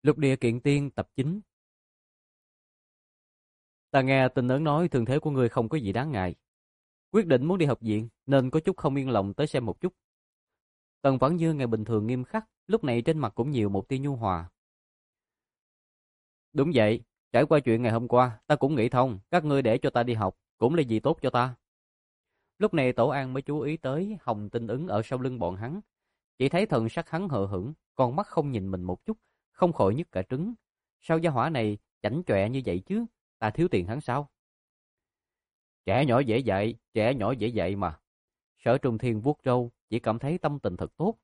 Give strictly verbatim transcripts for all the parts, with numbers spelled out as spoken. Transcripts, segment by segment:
Lục địa kiện tiên tập chín. Ta nghe tin ấn nói thương thế của ngươi không có gì đáng ngại. Quyết định muốn đi học viện nên có chút không yên lòng tới xem một chút. Tần Vãn Như ngày bình thường nghiêm khắc, lúc này trên mặt cũng nhiều một tia nhu hòa. Đúng vậy, trải qua chuyện ngày hôm qua, ta cũng nghĩ thông, các ngươi để cho ta đi học, cũng là gì tốt cho ta. Lúc này Tổ An mới chú ý tới Hồng Tinh Ứng ở sau lưng bọn hắn. Chỉ thấy thần sắc hắn hờ hững, con mắt không nhìn mình một chút, không khỏi nhức cả trứng. Sao gia hỏa này chảnh chọe như vậy chứ, ta thiếu tiền hắn sao? Trẻ nhỏ dễ dạy, trẻ nhỏ dễ dạy mà. Sở Trung Thiên vuốt râu, chỉ cảm thấy tâm tình thật tốt.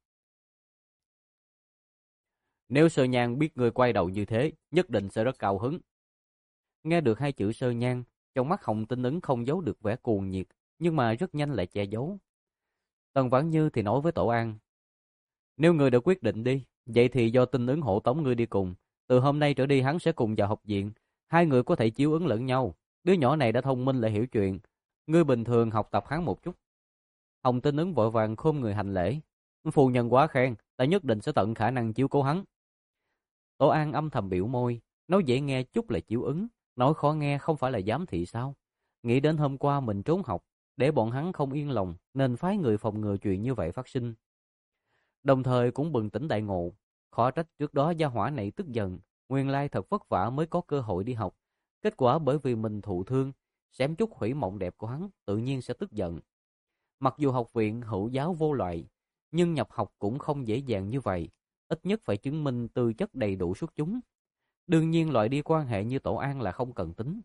Nếu Sơ Nhan biết người quay đầu như thế, nhất định sẽ rất cao hứng. Nghe được hai chữ Sơ Nhan, trong mắt Hồng Tinh Ứng không giấu được vẻ cuồng nhiệt, nhưng mà rất nhanh lại che giấu. Tần Vãn Như thì nói với Tổ An, nếu người đã quyết định đi, vậy thì do Tinh Ứng hộ tống ngươi đi cùng. Từ hôm nay trở đi hắn sẽ cùng vào học viện, hai người có thể chiếu ứng lẫn nhau. Đứa nhỏ này đã thông minh lại hiểu chuyện, ngươi bình thường học tập hắn một chút. Hồng Tinh Ứng vội vàng khom người hành lễ. Phu nhân quá khen, ta nhất định sẽ tận khả năng chiếu cố hắn. Tổ An âm thầm biểu môi, nói dễ nghe chút là chiếu ứng, nói khó nghe không phải là giám thị sao? Nghĩ đến hôm qua mình trốn học, để bọn hắn không yên lòng, nên phái người phòng ngừa chuyện như vậy phát sinh. Đồng thời cũng bừng tỉnh đại ngộ, khó trách trước đó gia hỏa này tức giận, nguyên lai thật vất vả mới có cơ hội đi học. Kết quả bởi vì mình thụ thương, xém chút hủy mộng đẹp của hắn, tự nhiên sẽ tức giận. Mặc dù học viện hữu giáo vô loại, nhưng nhập học cũng không dễ dàng như vậy, ít nhất phải chứng minh tư chất đầy đủ xuất chúng. Đương nhiên loại đi quan hệ như Tổ An là không cần tính.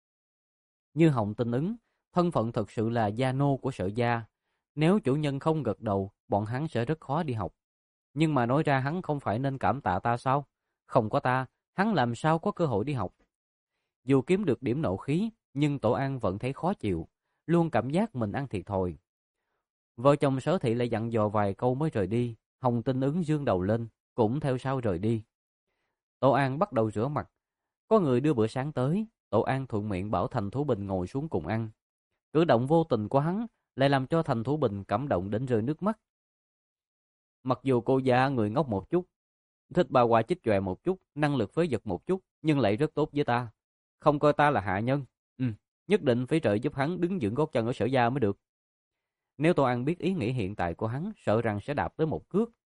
Như Hồng Tinh Ứng, thân phận thật sự là gia nô của Sở gia, nếu chủ nhân không gật đầu, bọn hắn sẽ rất khó đi học. Nhưng mà nói ra hắn không phải nên cảm tạ ta sao? Không có ta, hắn làm sao có cơ hội đi học? Dù kiếm được điểm nộ khí, nhưng Tổ An vẫn thấy khó chịu, luôn cảm giác mình ăn thiệt thòi. Vợ chồng Sở Thị lại dặn dò vài câu mới rời đi, Hồng Tinh Ứng dương đầu lên, cũng theo sau rời đi. Tổ An bắt đầu rửa mặt, có người đưa bữa sáng tới, Tổ An thuận miệng bảo Thành Thú Bình ngồi xuống cùng ăn. Cử động vô tình của hắn lại làm cho Thành Thú Bình cảm động đến rơi nước mắt. Mặc dù cô già người ngốc một chút, thích bà quả chích chòe một chút, năng lực phế vật một chút, nhưng lại rất tốt với ta. Không coi ta là hạ nhân. Ừ, nhất định phải trợ giúp hắn đứng vững gót chân ở Sở gia mới được. Nếu Tô An biết ý nghĩ hiện tại của hắn, sợ rằng sẽ đạp tới một cước.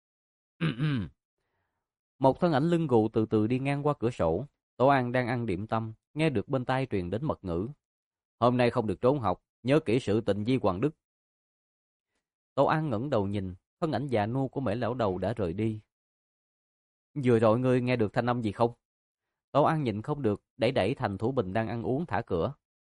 Một thân ảnh lưng gù từ từ đi ngang qua cửa sổ. Tô An đang ăn điểm tâm, nghe được bên tai truyền đến mật ngữ. Hôm nay không được trốn học, nhớ kỹ sự tình di Hoàng Đức. Tô An ngẩng đầu nhìn, thân ảnh già nua của Mễ lão đầu đã rời đi. Vừa rồi ngươi nghe được thanh âm gì không? Tô An nhịn không được, đẩy đẩy Thành Thủ Bình đang ăn uống thả cửa.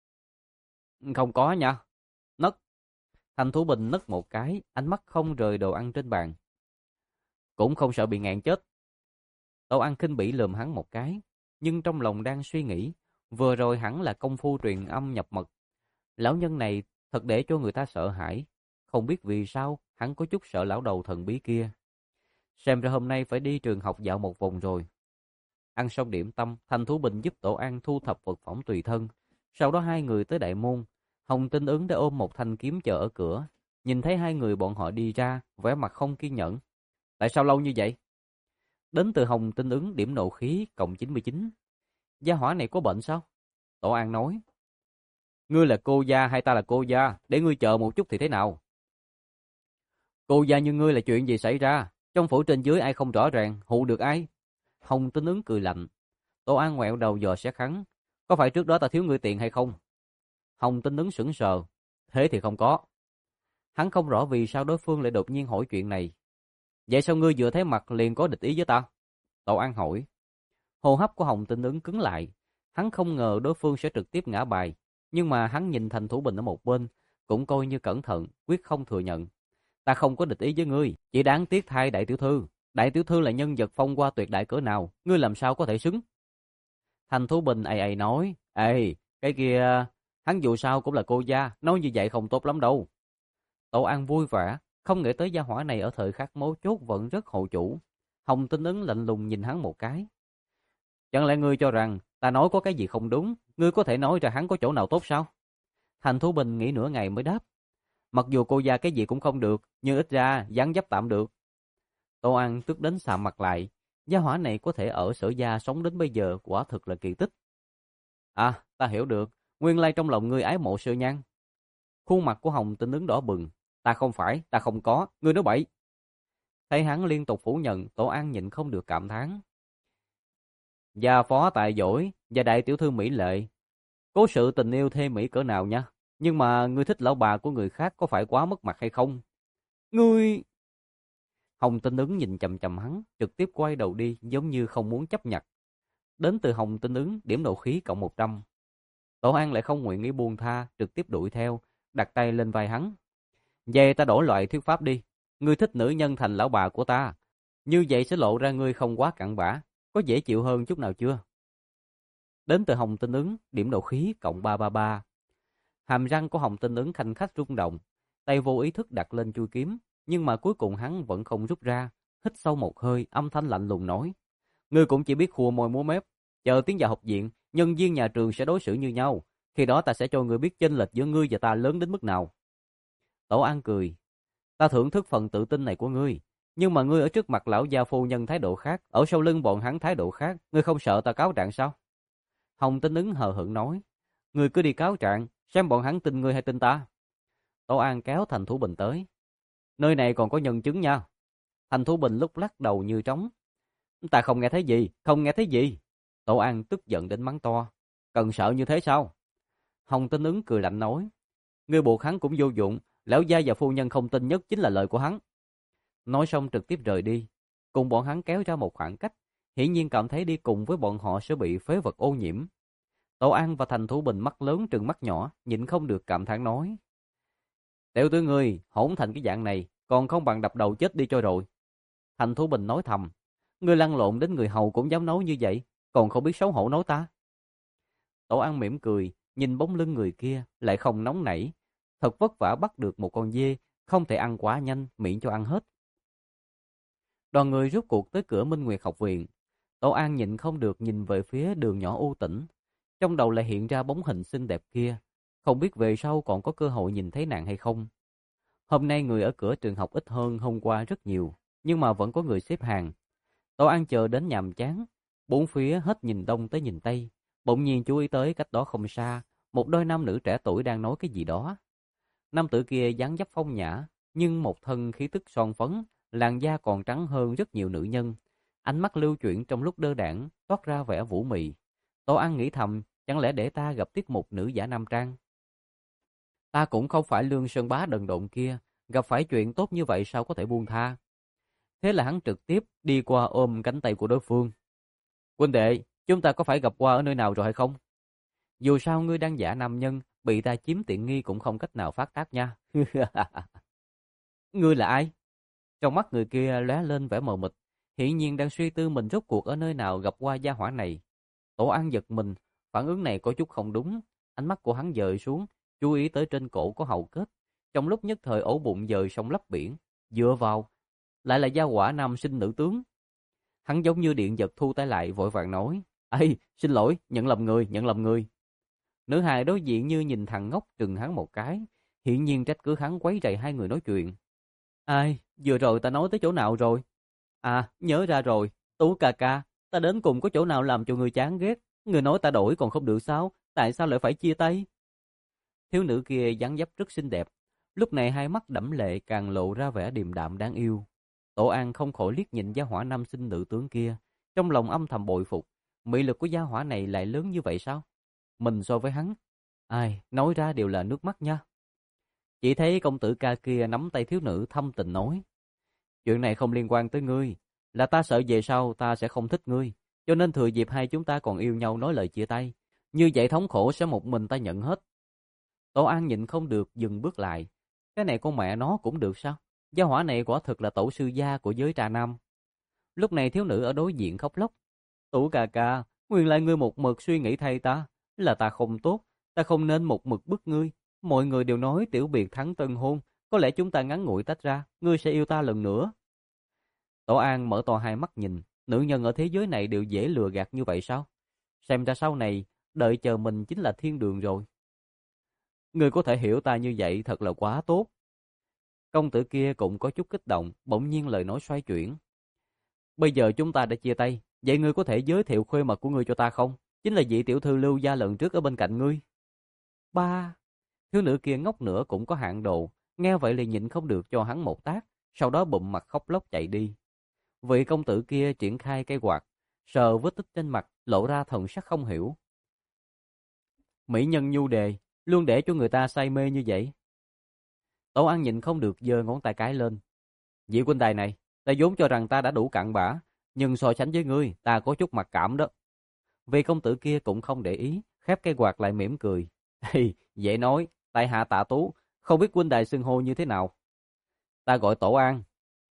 Không có nha. Nấc. Thành Thủ Bình nấc một cái, ánh mắt không rời đồ ăn trên bàn. Cũng không sợ bị ngạn chết. Tô An khinh bỉ lườm hắn một cái, nhưng trong lòng đang suy nghĩ, vừa rồi hẳn là công phu truyền âm nhập mật. Lão nhân này thật để cho người ta sợ hãi, không biết vì sao hắn có chút sợ lão đầu thần bí kia. Xem ra hôm nay phải đi trường học dạo một vòng rồi. Ăn xong điểm tâm, Thành Thú Bình giúp Tổ An thu thập vật phẩm tùy thân. Sau đó hai người tới đại môn, Hồng Tinh Ứng đã ôm một thanh kiếm chờ ở cửa. Nhìn thấy hai người bọn họ đi ra, vẻ mặt không kiên nhẫn. Tại sao lâu như vậy? Đến từ Hồng Tinh Ứng điểm nộ khí cộng chín mươi chín. Gia hỏa này có bệnh sao? Tổ An nói. Ngươi là cô gia hay ta là cô gia? Để ngươi chờ một chút thì thế nào? Cô gia như ngươi là chuyện gì xảy ra? Trong phủ trên dưới ai không rõ ràng, hù được ai? Hồng Tinh Ứng cười lạnh. Tổ An ngoẹo đầu dò xét hắn. Có phải trước đó ta thiếu ngươi tiền hay không? Hồng Tinh Ứng sững sờ. Thế thì không có. Hắn không rõ vì sao đối phương lại đột nhiên hỏi chuyện này. Vậy sao ngươi vừa thấy mặt liền có địch ý với ta? Tổ An hỏi. Hô hấp của Hồng Tinh Ứng cứng lại. Hắn không ngờ đối phương sẽ trực tiếp ngã bài. Nhưng mà hắn nhìn Thành Thủ Bình ở một bên, cũng coi như cẩn thận, quyết không thừa nhận. Ta không có địch ý với ngươi, chỉ đáng tiếc thay đại tiểu thư. Đại tiểu thư là nhân vật phong hoa tuyệt đại cỡ nào, ngươi làm sao có thể xứng? Thành Thủ Bình ầy ầy nói, ê, cái kia, hắn dù sao cũng là cô gia, nói như vậy không tốt lắm đâu. Tổ An vui vẻ, không nghĩ tới gia hỏa này ở thời khắc mấu chốt vẫn rất hộ chủ. Hồng Tinh Ứng lạnh lùng nhìn hắn một cái. Chẳng lẽ ngươi cho rằng ta nói có cái gì không đúng, ngươi có thể nói ra hắn có chỗ nào tốt sao? Thành Thủ Bình nghĩ nửa ngày mới đáp. Mặc dù cô gia cái gì cũng không được, nhưng ít ra dáng dấp tạm được. Tô An tức đến sạm mặt lại, Gia hỏa này có thể ở Sở Gia sống đến bây giờ quả thực là kỳ tích. À, ta hiểu được, nguyên lai trong lòng ngươi ái mộ Sơ Nhan. Khuôn mặt của Hồng Tinh Ứng đỏ bừng. Ta không phải, ta không có, ngươi nói bậy. Thấy hắn liên tục phủ nhận, Tổ An nhịn không được cảm thán. Gia phó tài giỏi và đại tiểu thư mỹ lệ, cố sự tình yêu thê mỹ cỡ nào nha. Nhưng mà ngươi thích lão bà của người khác có phải quá mất mặt hay không? Ngươi... Hồng Tinh Ứng nhìn chằm chằm hắn, trực tiếp quay đầu đi giống như không muốn chấp nhận. Đến từ Hồng Tinh Ứng, điểm nộ khí cộng một trăm. Tổ An lại không nguyện ý buông tha, trực tiếp đuổi theo, đặt tay lên vai hắn. Vậy ta đổi loại thuyết pháp đi. Ngươi thích nữ nhân thành lão bà của ta. Như vậy sẽ lộ ra ngươi không quá cặn bã. Có dễ chịu hơn chút nào chưa? Đến từ Hồng Tinh Ứng, điểm nộ khí cộng ba trăm ba mươi ba. Hàm răng của Hồng Tinh Ứng khanh khách rung động, tay vô ý thức đặt lên chui kiếm, nhưng mà cuối cùng hắn vẫn không rút ra. Hít sâu một hơi, âm thanh lạnh lùng nói: ngươi cũng chỉ biết khua môi múa mép. Chờ tiến vào học viện, nhân viên nhà trường sẽ đối xử như nhau. Khi đó ta sẽ cho ngươi biết chênh lệch giữa ngươi và ta lớn đến mức nào. Tổ An cười: ta thưởng thức phần tự tin này của ngươi, nhưng mà ngươi ở trước mặt lão gia phu nhân thái độ khác, ở sau lưng bọn hắn thái độ khác, ngươi không sợ ta cáo trạng sao? Hồng Tinh Ứng hờ hững nói: ngươi cứ đi cáo trạng, xem bọn hắn tin ngươi hay tin ta. Tổ An kéo Thành Thủ Bình tới: nơi này còn có nhân chứng nha. Thành Thủ Bình lúc lắc đầu như trống: ta không nghe thấy gì, không nghe thấy gì. Tổ An tức giận đến mắng to: cần sợ như thế sao? Hồng Tinh Ứng cười lạnh nói: ngươi buộc hắn cũng vô dụng, lão gia và phu nhân không tin nhất chính là lời của hắn. Nói xong trực tiếp rời đi, cùng bọn hắn kéo ra một khoảng cách, hiển nhiên cảm thấy đi cùng với bọn họ sẽ bị phế vật ô nhiễm. Tổ An và Thành Thủ Bình mắt lớn trừng mắt nhỏ, nhịn không được cảm thán nói: tiểu tử ngươi hỗn thành cái dạng này, còn không bằng đập đầu chết đi cho rồi. Thành Thủ Bình nói thầm: ngươi lăn lộn đến người hầu cũng dám nói như vậy, còn không biết xấu hổ nói ta. Tổ An mỉm cười, nhìn bóng lưng người kia, lại không nóng nảy. Thật vất vả bắt được một con dê, không thể ăn quá nhanh, miễn cho ăn hết. Đoàn người rút cuộc tới cửa Minh Nguyệt học viện. Tổ An nhịn không được nhìn về phía đường nhỏ u tĩnh. Trong đầu lại hiện ra bóng hình xinh đẹp kia. Không biết về sau còn có cơ hội nhìn thấy nàng hay không. Hôm nay người ở cửa trường học ít hơn hôm qua rất nhiều, nhưng mà vẫn có người xếp hàng. Tổ An chờ đến nhàm chán, bốn phía hết nhìn đông tới nhìn tây. Bỗng nhiên chú ý tới cách đó không xa, một đôi nam nữ trẻ tuổi đang nói cái gì đó. Nam tử kia dáng dấp phong nhã, nhưng một thân khí tức son phấn, làn da còn trắng hơn rất nhiều nữ nhân. Ánh mắt lưu chuyển trong lúc đơ đãng, toát ra vẻ vũ mị. Tổ An nghĩ thầm, chẳng lẽ để ta gặp tiết mục nữ giả nam trang? Ta cũng không phải Lương Sơn Bá đần độn kia, gặp phải chuyện tốt như vậy sao có thể buông tha? Thế là hắn trực tiếp đi qua ôm cánh tay của đối phương. Huynh đệ, chúng ta có phải gặp qua ở nơi nào rồi hay không? Dù sao ngươi đang giả nam nhân, bị ta chiếm tiện nghi cũng không cách nào phát tác nha. Ngươi là ai? Trong mắt người kia lóe lên vẻ mờ mịt, hiển nhiên đang suy tư mình rốt cuộc ở nơi nào gặp qua gia hỏa này. Tổ An giật mình, phản ứng này có chút không đúng, ánh mắt của hắn dời xuống, chú ý tới trên cổ có hầu kết, trong lúc nhất thời ổ bụng dời sông lấp biển, dựa vào, lại là gia hỏa nam sinh nữ tướng. Hắn giống như điện giật thu tay lại vội vàng nói: "Ê, xin lỗi, nhận lầm người, nhận lầm người." Nữ hài đối diện như nhìn thằng ngốc trừng hắn một cái, hiển nhiên trách cứ hắn quấy rầy hai người nói chuyện. "Ai, vừa rồi ta nói tới chỗ nào rồi?" "À, nhớ ra rồi, Tú ca ca, ta đến cùng có chỗ nào làm cho người chán ghét? Người nói ta đổi còn không được sao? Tại sao lại phải chia tay?" Thiếu nữ kia dáng dấp rất xinh đẹp, lúc này hai mắt đẫm lệ càng lộ ra vẻ điềm đạm đáng yêu. Tổ An không khỏi liếc nhìn gia hỏa nam sinh nữ tướng kia, trong lòng âm thầm bội phục, mị lực của gia hỏa này lại lớn như vậy sao? Mình so với hắn, ai, nói ra đều là nước mắt nha. Chỉ thấy công tử ca kia nắm tay thiếu nữ thâm tình nói: "Chuyện này không liên quan tới ngươi, là ta sợ về sau ta sẽ không thích ngươi, cho nên thừa dịp hai chúng ta còn yêu nhau nói lời chia tay, như vậy thống khổ sẽ một mình ta nhận hết." Tổ An nhịn không được dừng bước lại, cái này con mẹ nó cũng được sao? Gia hỏa này quả thực là tổ sư gia của giới trà nam. Lúc này thiếu nữ ở đối diện khóc lóc: "Tú ca ca, nguyên lại ngươi một mực suy nghĩ thay ta, là ta không tốt, ta không nên một mực bức ngươi. Mọi người đều nói tiểu biệt thắng tân hôn, có lẽ chúng ta ngắn ngủi tách ra, ngươi sẽ yêu ta lần nữa." Tổ An mở to hai mắt nhìn, nữ nhân ở thế giới này đều dễ lừa gạt như vậy sao? Xem ra sau này, đợi chờ mình chính là thiên đường rồi. Ngươi có thể hiểu ta như vậy thật là quá tốt. Công tử kia cũng có chút kích động, bỗng nhiên lời nói xoay chuyển. Bây giờ chúng ta đã chia tay, vậy ngươi có thể giới thiệu khuê mật của ngươi cho ta không? Chính là vị tiểu thư Lưu gia lần trước ở bên cạnh ngươi. Ba, thiếu nữ kia ngốc nữa cũng có hạn độ, nghe vậy liền nhịn không được cho hắn một tát, sau đó bụm mặt khóc lóc chạy đi. Vị công tử kia triển khai cây quạt, sờ vết tích trên mặt, lộ ra thần sắc không hiểu. Mỹ nhân nhu đề, luôn để cho người ta say mê như vậy. Tổ An nhịn không được giơ ngón tay cái lên. Vị huynh đài này, ta vốn cho rằng ta đã đủ cặn bã, nhưng so sánh với ngươi, ta có chút mặc cảm đó. Vị công tử kia cũng không để ý, khép cây quạt lại mỉm cười. Hey, dễ nói, tại hạ Tạ Tú, không biết huynh đài xưng hô như thế nào. Ta gọi Tổ An.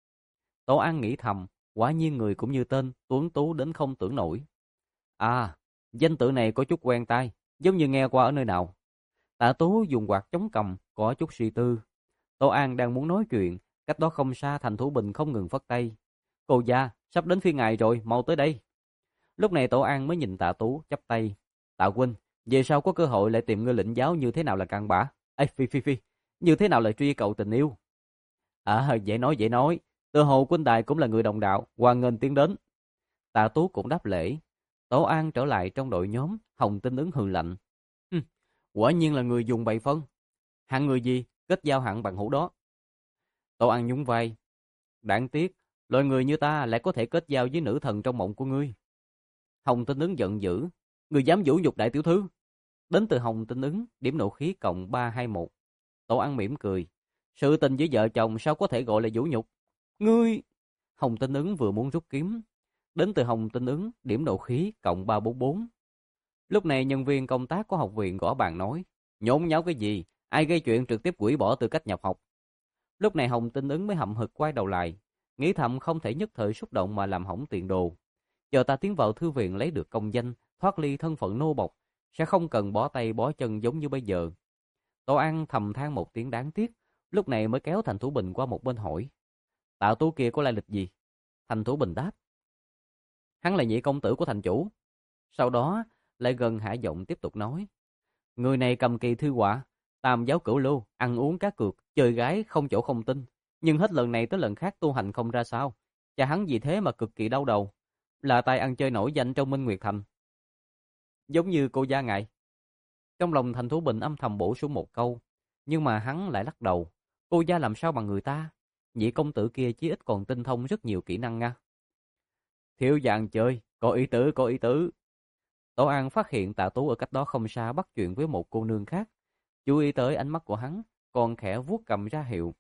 Tổ An nghĩ thầm, quả nhiên người cũng như tên, tuấn tú đến không tưởng nổi. À, danh tự này có chút quen tai, giống như nghe qua ở nơi nào. Tạ Tú dùng quạt chống cằm, có chút suy tư. Tổ An đang muốn nói chuyện, cách đó không xa Thành Thủ Bình không ngừng phất tay. Cô gia, sắp đến phiên ngài rồi, mau tới đây. Lúc này Tổ An mới nhìn Tạ Tú, chắp tay. Tạ huynh, về sau có cơ hội lại tìm ngươi lĩnh giáo như thế nào là cặn bã. Ê, phi phi phi, như thế nào là truy cầu tình yêu. À, dễ nói dễ nói, tự hồ huynh đài cũng là người đồng đạo, hoan nghênh tiến đến. Tạ Tú cũng đáp lễ. Tổ An trở lại trong đội nhóm, Hồng Tinh ứng hừ lạnh. Hừm, quả nhiên là người dùng bậy phân. Hạng người gì, kết giao hạng bằng hữu đó. Tổ An nhún vai. Đáng tiếc, loài người như ta lại có thể kết giao với nữ thần trong mộng của ngươi. Hồng Tinh ứng giận dữ. Người dám vũ nhục đại tiểu thư. Đến từ Hồng Tinh ứng, điểm nộ khí cộng ba hai một. Tổ An mỉm cười. Sự tình với vợ chồng sao có thể gọi là vũ nhục? Ngươi... Hồng Tinh ứng vừa muốn rút kiếm. Đến từ Hồng Tinh ứng, điểm nộ khí cộng ba bốn bốn. Lúc này nhân viên công tác của học viện gõ bàn nói. Nhốn nháo cái gì? Ai gây chuyện trực tiếp hủy bỏ tư cách nhập học. Lúc này Hồng Tinh ứng mới hậm hực quay đầu lại. Nghĩ thầm không thể nhất thời xúc động mà làm hỏng tiền đồ. Chờ ta tiến vào thư viện lấy được công danh, thoát ly thân phận nô bộc, sẽ không cần bó tay bó chân giống như bây giờ. Tổ An thầm than một tiếng đáng tiếc, lúc này mới kéo Thành Thủ Bình qua một bên hỏi. Tạ Tú kia có lai lịch gì? Thành Thủ Bình đáp. Hắn là nhị công tử của thành chủ. Sau đó lại gần hạ giọng tiếp tục nói. Người này cầm kỳ thư họa, tam giáo cửu lưu, ăn uống cá cược, chơi gái không chỗ không tin. Nhưng hết lần này tới lần khác tu hành không ra sao. Cha hắn vì thế mà cực kỳ đau đầu. Là tài ăn chơi nổi danh trong Minh Nguyệt Thành. Giống như cô gia ngài. Trong lòng Thành Thủ Bình âm thầm bổ sung một câu. Nhưng mà hắn lại lắc đầu. Cô gia làm sao bằng người ta? Nhị công tử kia chí ít còn tinh thông rất nhiều kỹ năng nha. Thiếu dạng chơi, có ý tứ, có ý tứ. Tổ An phát hiện Tạ Tú ở cách đó không xa bắt chuyện với một cô nương khác. Chú ý tới ánh mắt của hắn, còn khẽ vuốt cầm ra hiệu.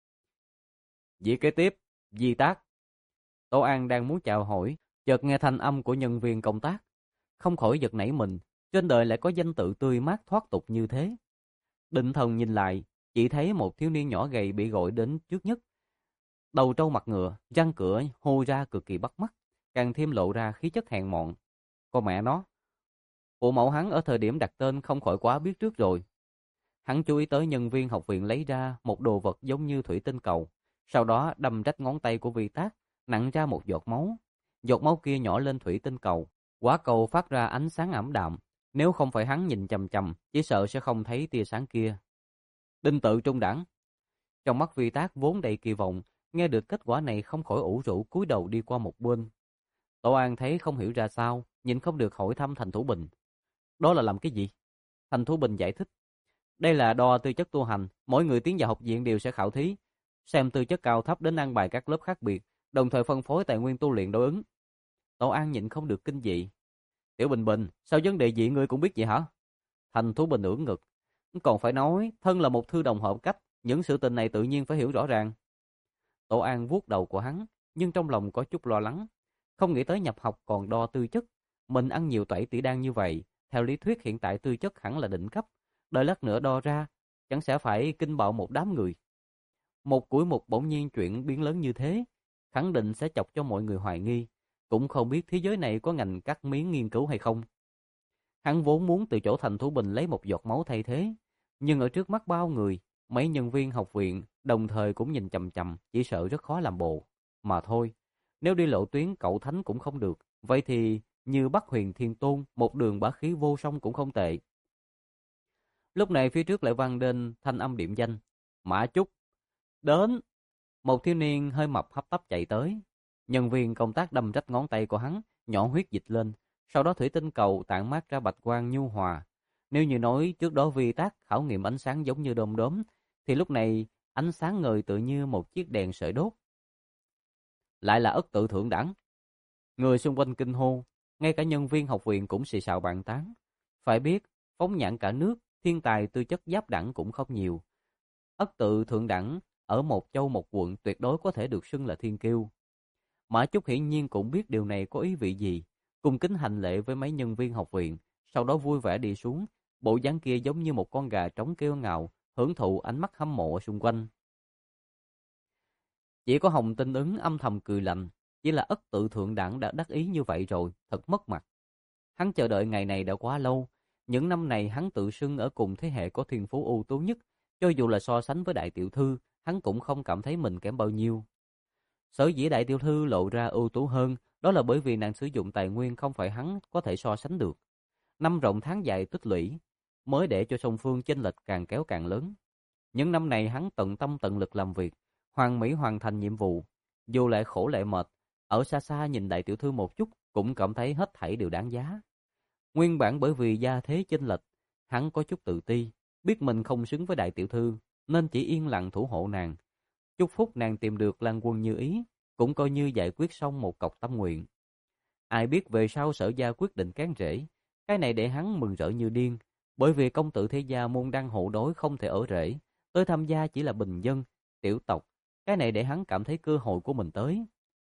Vị kế tiếp, Di Tác. Tổ An đang muốn chào hỏi, chợt nghe thanh âm của nhân viên công tác. Không khỏi giật nảy mình, trên đời lại có danh tự tươi mát thoát tục như thế. Định thần nhìn lại, chỉ thấy một thiếu niên nhỏ gầy bị gọi đến trước nhất. Đầu trâu mặt ngựa, răng cửa hô ra cực kỳ bắt mắt, càng thêm lộ ra khí chất hèn mọn. Con mẹ nó, phụ mẫu hắn ở thời điểm đặt tên không khỏi quá biết trước rồi. Hắn chú ý tới nhân viên học viện lấy ra một đồ vật giống như thủy tinh cầu, sau đó đâm rách ngón tay của Vi Tác, nặn ra một giọt máu. Giọt máu kia nhỏ lên thủy tinh cầu, quả cầu phát ra ánh sáng ảm đạm, nếu không phải hắn nhìn chằm chằm, chỉ sợ sẽ không thấy tia sáng kia. Đinh tự trung đẳng. Trong mắt Vi Tác vốn đầy kỳ vọng, nghe được kết quả này không khỏi ủ rũ cúi đầu đi qua một bên. Tổ An thấy không hiểu ra sao, nhìn không được hỏi thăm Thành Thủ Bình. Đó là làm cái gì? Thành Thủ Bình giải thích. Đây là đo tư chất tu hành, mỗi người tiến vào học viện đều sẽ khảo thí, xem tư chất cao thấp đến ăn bài các lớp khác biệt, đồng thời phân phối tài nguyên tu luyện đối ứng. Tổ An nhịn không được kinh dị. Tiểu Bình Bình, sao vấn đề gì ngươi cũng biết vậy hả? Thành Thủ Bình ưỡn ngực. Còn phải nói, thân là một thư đồng hợp cách, những sự tình này tự nhiên phải hiểu rõ ràng. Tổ An vuốt đầu của hắn, nhưng trong lòng có chút lo lắng. Không nghĩ tới nhập học còn đo tư chất. Mình ăn nhiều tẩy tỷ đan như vậy, theo lý thuyết hiện tại tư chất hẳn là đỉnh cấp. Đợi lát nữa đo ra, chẳng sẽ phải kinh bạo một đám người. Một củi mục bỗng nhiên chuyện biến lớn như thế, khẳng định sẽ chọc cho mọi người hoài nghi. Cũng không biết thế giới này có ngành cắt miếng nghiên cứu hay không. Hắn vốn muốn từ chỗ Thành Thủ Bình lấy một giọt máu thay thế, nhưng ở trước mắt bao người, mấy nhân viên học viện đồng thời cũng nhìn chằm chằm, chỉ sợ rất khó làm bộ. Mà thôi, nếu đi lộ tuyến cậu thánh cũng không được, vậy thì như Bắc Huyền Thiên Tôn, một đường bá khí vô song cũng không tệ. Lúc này phía trước lại vang lên thanh âm điểm danh. Mã Chúc. Đến. Một thiếu niên hơi mập hấp tấp chạy tới. Nhân viên công tác đâm rách ngón tay của hắn, nhỏ huyết dịch lên, sau đó thủy tinh cầu tản mát ra bạch quang nhu hòa. Nếu như nói trước đó vi tác khảo nghiệm ánh sáng giống như đom đóm, thì lúc này ánh sáng ngời tự như một chiếc đèn sợi đốt. Lại là ất tự thượng đẳng. Người xung quanh kinh hô, ngay cả nhân viên học viện cũng xì xào bàn tán. Phải biết, phóng nhãn cả nước, thiên tài tư chất giáp đẳng cũng không nhiều. Ất tự thượng đẳng ở một châu một quận tuyệt đối có thể được xưng là thiên kiêu. Mã Chúc hiển nhiên cũng biết điều này có ý vị gì, cung kính hành lễ với mấy nhân viên học viện, sau đó vui vẻ đi xuống, bộ dáng kia giống như một con gà trống kêu ngạo, hưởng thụ ánh mắt hâm mộ xung quanh. Chỉ có Hồng Tinh Ứng âm thầm cười lạnh, chỉ là ất tự thượng đẳng đã đắc ý như vậy rồi, thật mất mặt. Hắn chờ đợi ngày này đã quá lâu, những năm này hắn tự xưng ở cùng thế hệ có thiên phú ưu tú nhất, cho dù là so sánh với đại tiểu thư, hắn cũng không cảm thấy mình kém bao nhiêu. Sở dĩ đại tiểu thư lộ ra ưu tú hơn, đó là bởi vì nàng sử dụng tài nguyên không phải hắn có thể so sánh được. Năm rộng tháng dài tích lũy, mới để cho song phương chênh lệch càng kéo càng lớn. Những năm này hắn tận tâm tận lực làm việc, hoàn mỹ hoàn thành nhiệm vụ, dù lại khổ lại mệt, ở xa xa nhìn đại tiểu thư một chút cũng cảm thấy hết thảy đều đáng giá. Nguyên bản bởi vì gia thế chênh lệch, hắn có chút tự ti, biết mình không xứng với đại tiểu thư, nên chỉ yên lặng thủ hộ nàng. Chúc phúc nàng tìm được Lan Quân như ý, cũng coi như giải quyết xong một cọc tâm nguyện. Ai biết về sau Sở gia quyết định cán rễ, cái này để hắn mừng rỡ như điên, bởi vì công tử thế gia môn đăng hộ đối không thể ở rễ, tới tham gia chỉ là bình dân, tiểu tộc, cái này để hắn cảm thấy cơ hội của mình tới.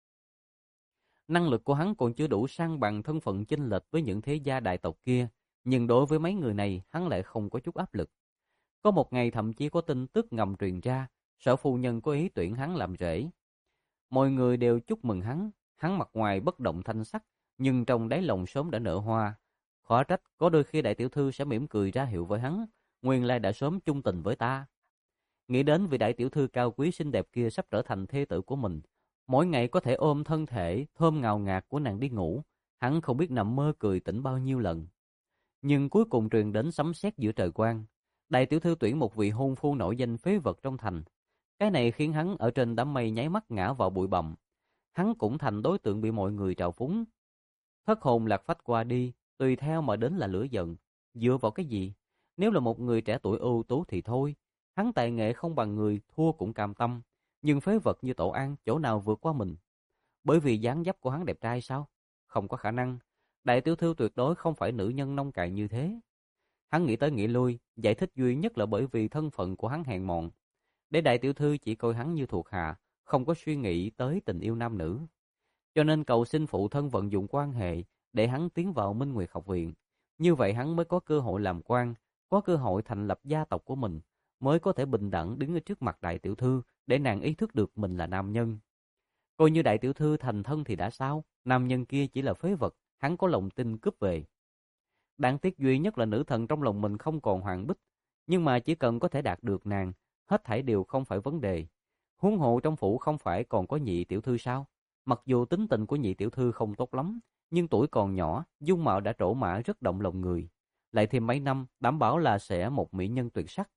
Năng lực của hắn còn chưa đủ sang bằng thân phận chênh lệch với những thế gia đại tộc kia, nhưng đối với mấy người này hắn lại không có chút áp lực. Có một ngày thậm chí có tin tức ngầm truyền ra, Sở phu nhân có ý tuyển hắn làm rể. Mọi người đều chúc mừng hắn, hắn mặt ngoài bất động thanh sắc, nhưng trong đáy lòng sớm đã nở hoa. Khó trách có đôi khi đại tiểu thư sẽ mỉm cười ra hiệu với hắn, nguyên lai đã sớm chung tình với ta. Nghĩ đến vị đại tiểu thư cao quý xinh đẹp kia sắp trở thành thê tử của mình, mỗi ngày có thể ôm thân thể thơm ngào ngạt của nàng đi ngủ, hắn không biết nằm mơ cười tỉnh bao nhiêu lần. Nhưng cuối cùng truyền đến sấm sét giữa trời quang, đại tiểu thư tuyển một vị hôn phu nổi danh phế vật trong thành. Cái này khiến hắn ở trên đám mây nháy mắt ngã vào bụi bặm. Hắn cũng thành đối tượng bị mọi người trào phúng. Thất hồn lạc phách qua đi, tùy theo mà đến là lửa giận. Dựa vào cái gì? Nếu là một người trẻ tuổi ưu tú thì thôi. Hắn tài nghệ không bằng người, thua cũng cam tâm. Nhưng phế vật như Tổ An, chỗ nào vượt qua mình? Bởi vì dáng dấp của hắn đẹp trai sao? Không có khả năng. Đại tiểu thư tuyệt đối không phải nữ nhân nông cạn như thế. Hắn nghĩ tới nghĩ lui, giải thích duy nhất là bởi vì thân phận của hắn hèn mọn. Để đại tiểu thư chỉ coi hắn như thuộc hạ, không có suy nghĩ tới tình yêu nam nữ. Cho nên cầu xin phụ thân vận dụng quan hệ để hắn tiến vào Minh Nguyệt học viện. Như vậy hắn mới có cơ hội làm quan, có cơ hội thành lập gia tộc của mình, mới có thể bình đẳng đứng ở trước mặt đại tiểu thư để nàng ý thức được mình là nam nhân. Coi như đại tiểu thư thành thân thì đã sao, nam nhân kia chỉ là phế vật, hắn có lòng tin cướp về. Đáng tiếc duy nhất là nữ thần trong lòng mình không còn Hoàng Bích, nhưng mà chỉ cần có thể đạt được nàng, hết thảy đều không phải vấn đề. Huống hộ trong phủ không phải còn có nhị tiểu thư sao? Mặc dù tính tình của nhị tiểu thư không tốt lắm, nhưng tuổi còn nhỏ, dung mạo đã trổ mã rất động lòng người. Lại thêm mấy năm, đảm bảo là sẽ một mỹ nhân tuyệt sắc.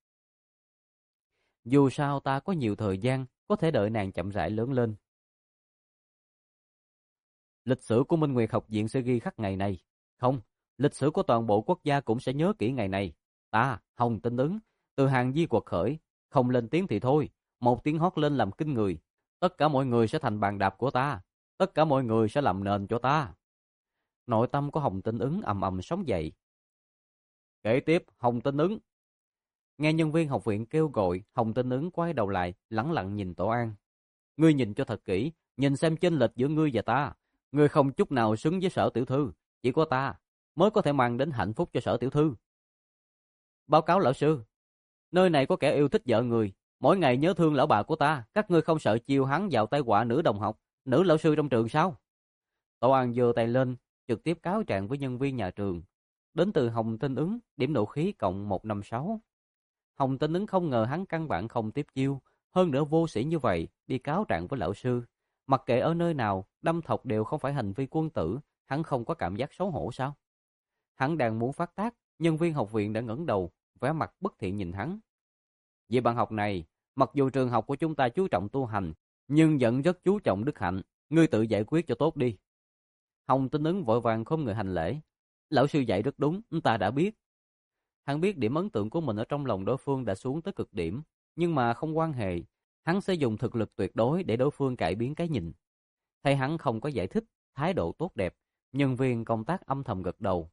Dù sao ta có nhiều thời gian, có thể đợi nàng chậm rãi lớn lên. Lịch sử của Minh Nguyệt học viện sẽ ghi khắc ngày này. Không, lịch sử của toàn bộ quốc gia cũng sẽ nhớ kỹ ngày này. Ta, Hồng Tinh Ứng, từ hàng di quật khởi, không lên tiếng thì thôi, một tiếng hót lên làm kinh người. Tất cả mọi người sẽ thành bàn đạp của ta, tất cả mọi người sẽ làm nền cho ta. Nội tâm của Hồng Tinh Ứng ầm ầm sóng dậy. Kế tiếp, Hồng Tinh Ứng. Nghe nhân viên học viện kêu gọi, Hồng Tinh Ứng quay đầu lại, lẳng lặng nhìn Tổ An. Ngươi nhìn cho thật kỹ, nhìn xem chênh lệch giữa ngươi và ta. Ngươi không chút nào xứng với Sở tiểu thư, chỉ có ta mới có thể mang đến hạnh phúc cho Sở tiểu thư. Báo cáo lão sư, nơi này có kẻ yêu thích vợ người, mỗi ngày nhớ thương lão bà của ta, các ngươi không sợ chiêu hắn vào tai họa nữ đồng học, nữ lão sư trong trường sao? Tổ An giơ tay lên, trực tiếp cáo trạng với nhân viên nhà trường. Đến từ Hồng Tinh Ứng, điểm nộ khí cộng một trăm năm mươi sáu. Hồng Tinh Ứng không ngờ hắn căn bản không tiếp chiêu, hơn nữa vô sĩ như vậy, đi cáo trạng với lão sư. Mặc kệ ở nơi nào, đâm thọc đều không phải hành vi quân tử, hắn không có cảm giác xấu hổ sao? Hắn đang muốn phát tác, nhân viên học viện đã ngẩng đầu, vẻ mặt bất thiện nhìn hắn. Về bạn học này, mặc dù trường học của chúng ta chú trọng tu hành, nhưng vẫn rất chú trọng đức hạnh. Ngươi tự giải quyết cho tốt đi. Hồng Tinh Ứng vội vàng khom người hành lễ. Lão sư dạy rất đúng, ta đã biết. Hắn biết điểm ấn tượng của mình ở trong lòng đối phương đã xuống tới cực điểm, nhưng mà không quan hệ, hắn sẽ dùng thực lực tuyệt đối để đối phương cải biến cái nhìn. Thấy hắn không có giải thích, thái độ tốt đẹp, nhân viên công tác âm thầm gật đầu.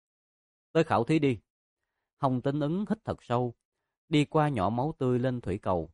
Tới khảo thí đi. Hồng Tinh Ứng hít thật sâu, đi qua nhỏ máu tươi lên thủy cầu.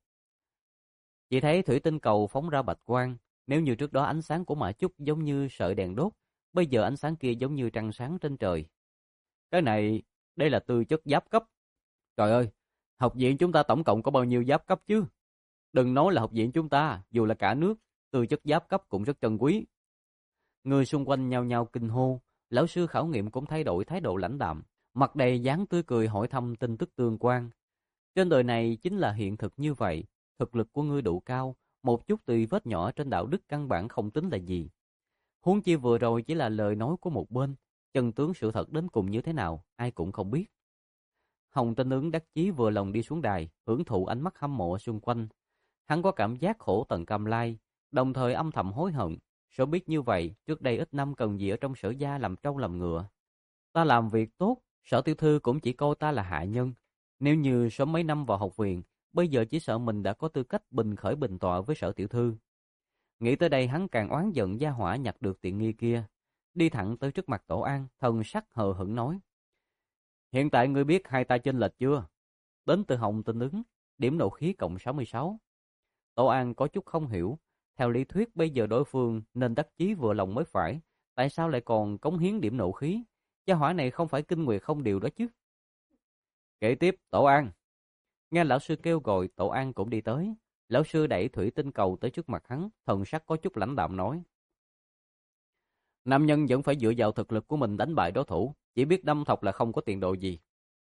Chỉ thấy thủy tinh cầu phóng ra bạch quang, nếu như trước đó ánh sáng của Mã Chúc giống như sợi đèn đốt, bây giờ ánh sáng kia giống như trăng sáng trên trời. Cái này, đây là tư chất giáp cấp. Trời ơi, học viện chúng ta tổng cộng có bao nhiêu giáp cấp chứ? Đừng nói là học viện chúng ta, dù là cả nước, tư chất giáp cấp cũng rất trân quý. Người xung quanh nhao nhao kinh hô, lão sư khảo nghiệm cũng thay đổi thái độ lãnh đạm, mặt đầy dáng tươi cười hỏi thăm tin tức tương quan. Trên đời này chính là hiện thực như vậy, thực lực của ngươi đủ cao, một chút tùy vết nhỏ trên đạo đức căn bản không tính là gì. Huống chi vừa rồi chỉ là lời nói của một bên, chân tướng sự thật đến cùng như thế nào, ai cũng không biết. Hồng Tinh Ứng đắc chí vừa lòng đi xuống đài, hưởng thụ ánh mắt hâm mộ xung quanh. Hắn có cảm giác khổ tận cam lai, đồng thời âm thầm hối hận. Sớm biết như vậy, trước đây ít năm cần gì ở trong Sở gia làm trâu làm ngựa. Ta làm việc tốt, Sở tiểu thư cũng chỉ coi ta là hạ nhân. Nếu như sớm mấy năm vào học viện, bây giờ chỉ sợ mình đã có tư cách bình khởi bình tọa với Sở tiểu thư. Nghĩ tới đây hắn càng oán giận gia hỏa nhặt được tiện nghi kia. Đi thẳng tới trước mặt Tổ An, thần sắc hờ hững nói. Hiện tại ngươi biết hai ta chênh lệch chưa? Đến từ Hồng Tinh Ứng, điểm nộ khí cộng sáu mươi sáu. Tổ An có chút không hiểu. Theo lý thuyết bây giờ đối phương nên đắc chí vừa lòng mới phải. Tại sao lại còn cống hiến điểm nộ khí? Gia hỏa này không phải kinh nguyệt không điều đó chứ. Kể tiếp, Tổ An. Nghe lão sư kêu gọi, Tổ An cũng đi tới. Lão sư đẩy thủy tinh cầu tới trước mặt hắn, thần sắc có chút lãnh đạm nói. Nam nhân vẫn phải dựa vào thực lực của mình đánh bại đối thủ, chỉ biết đâm thọc là không có tiền đồ gì.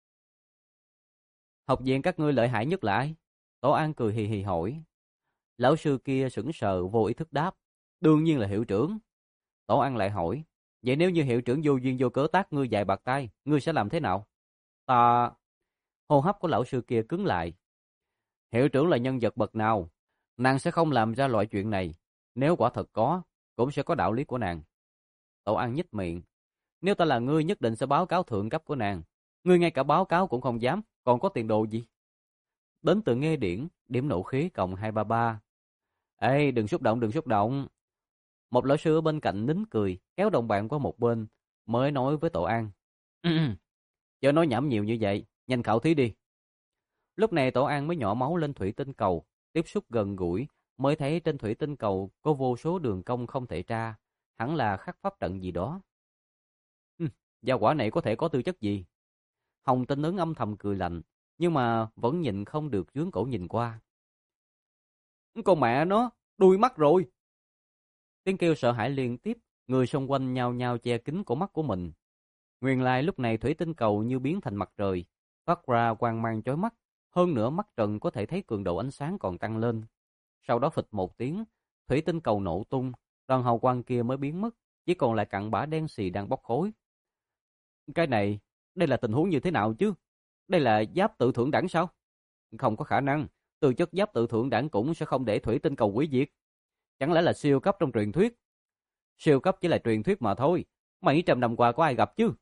Học viện các ngươi lợi hại nhất là ai? Tổ An cười hì hì hỏi. Lão sư kia sững sờ vô ý thức đáp. Đương nhiên là hiệu trưởng. Tổ An lại hỏi. Vậy nếu như hiệu trưởng vô duyên vô cớ tát ngươi vài bạt tay, ngươi sẽ làm thế nào? Ta... Hô hấp của lão sư kia cứng lại. Hiệu trưởng là nhân vật bậc nào? Nàng sẽ không làm ra loại chuyện này. Nếu quả thật có, cũng sẽ có đạo lý của nàng. Tổ An nhếch miệng. Nếu ta là ngươi nhất định sẽ báo cáo thượng cấp của nàng. Ngươi ngay cả báo cáo cũng không dám, còn có tiền đồ gì? Đến từ Nghe Điển, điểm nộ khí cộng hai ba ba. Ê, đừng xúc động, đừng xúc động. Một lão sư ở bên cạnh nín cười, kéo đồng bạn qua một bên, mới nói với Tổ An. Chớ nói nhảm nhiều như vậy, nhanh khảo thí đi. Lúc này Tổ An mới nhỏ máu lên thủy tinh cầu, tiếp xúc gần gũi, mới thấy trên thủy tinh cầu có vô số đường cong không thể tra, hẳn là khắc pháp trận gì đó. Ừ, gia quả này có thể có tư chất gì? Hồng Tinh Ứng âm thầm cười lạnh, nhưng mà vẫn nhịn không được dướng cổ nhìn qua. Con mẹ nó, đuôi mắt rồi. Tiếng kêu sợ hãi liên tiếp, người xung quanh nhao nhao che kín cổ mắt của mình. Nguyên lai lúc này thủy tinh cầu như biến thành mặt trời, phát ra quang mang chói mắt, hơn nữa mắt trần có thể thấy cường độ ánh sáng còn tăng lên. Sau đó phịch một tiếng, thủy tinh cầu nổ tung, đoàn hào quang kia mới biến mất, chỉ còn lại cặn bã đen xì đang bốc khói. Cái này, đây là tình huống như thế nào chứ? Đây là giáp tự thượng đẳng sao? Không có khả năng, tư chất giáp tự thượng đẳng cũng sẽ không để thủy tinh cầu hủy diệt. Chẳng lẽ là siêu cấp trong truyền thuyết? Siêu cấp chỉ là truyền thuyết mà thôi, mấy trăm năm qua có ai gặp chứ?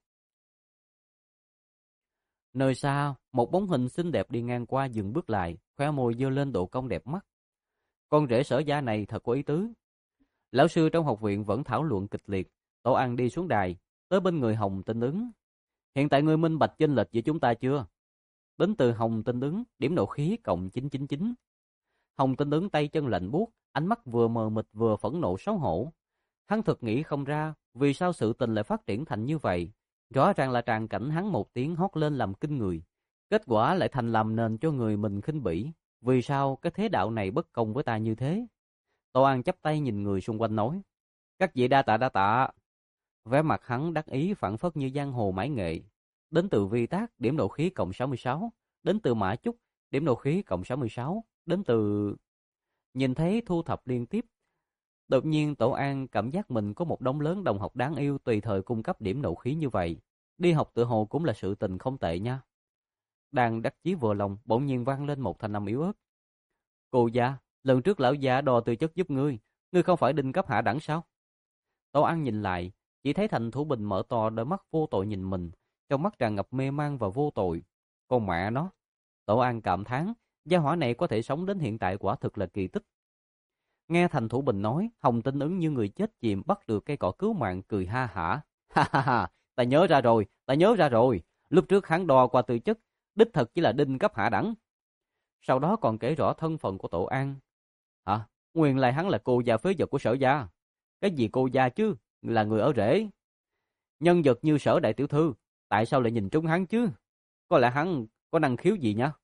Nơi xa, một bóng hình xinh đẹp đi ngang qua dừng bước lại, khóe môi giơ lên độ cong đẹp mắt. Con rể Sở gia này thật có ý tứ. Lão sư trong học viện vẫn thảo luận kịch liệt. Tổ An đi xuống đài, tới bên người Hồng Tinh Ứng. Hiện tại ngươi minh bạch chênh lệch giữa chúng ta chưa? Đến từ Hồng Tinh Ứng, điểm nộ khí cộng chín chín chín. Hồng Tinh Ứng tay chân lạnh buốt, ánh mắt vừa mờ mịt vừa phẫn nộ xấu hổ. Hắn thực nghĩ không ra vì sao sự tình lại phát triển thành như vậy. Rõ ràng là tràn cảnh hắn một tiếng hót lên làm kinh người, kết quả lại thành làm nền cho người mình khinh bỉ. Vì sao cái thế đạo này bất công với ta như thế? Tô An chắp tay nhìn người xung quanh nói. Các vị đa tạ đa tạ. Vẻ mặt hắn đắc ý phảng phất như giang hồ mãi nghệ. Đến từ Vi Tác, điểm nộ khí cộng sáu mươi sáu. Đến từ Mã Chúc, điểm nộ khí cộng sáu mươi sáu. Đến từ... Nhìn thấy thu thập liên tiếp, đột nhiên Tổ An cảm giác mình có một đống lớn đồng học đáng yêu tùy thời cung cấp điểm nộ khí như vậy. Đi học tự hồ cũng là sự tình không tệ nha. Đang đắc chí vừa lòng, bỗng nhiên vang lên một thanh âm yếu ớt. Cô gia, lần trước lão gia đo tư chất giúp ngươi, Ngươi không phải đinh cấp hạ đẳng sao? Tổ An nhìn lại, chỉ thấy Thành Thủ Bình mở to đôi mắt vô tội nhìn mình, trong mắt tràn ngập mê man và vô tội. Con mẹ nó! Tổ An cảm thán, gia hỏa này có thể sống đến hiện tại quả thực là kỳ tích. Nghe Thành Thủ Bình nói, Hồng Tinh Ứng như người chết chìm bắt được cây cỏ cứu mạng, cười ha hả. Ha ha ha, ta nhớ ra rồi, ta nhớ ra rồi. Lúc trước hắn đo qua tư chất, đích thực chỉ là đinh cấp hạ đẳng. Sau đó còn kể rõ thân phận của Tổ An. Hả? Nguyên lai hắn là cô gia phế vật của Sở gia. Cái gì cô gia chứ? Là người ở rễ. Nhân vật như Sở đại tiểu thư, tại sao lại nhìn trúng hắn chứ? Có lẽ hắn có năng khiếu gì nhá?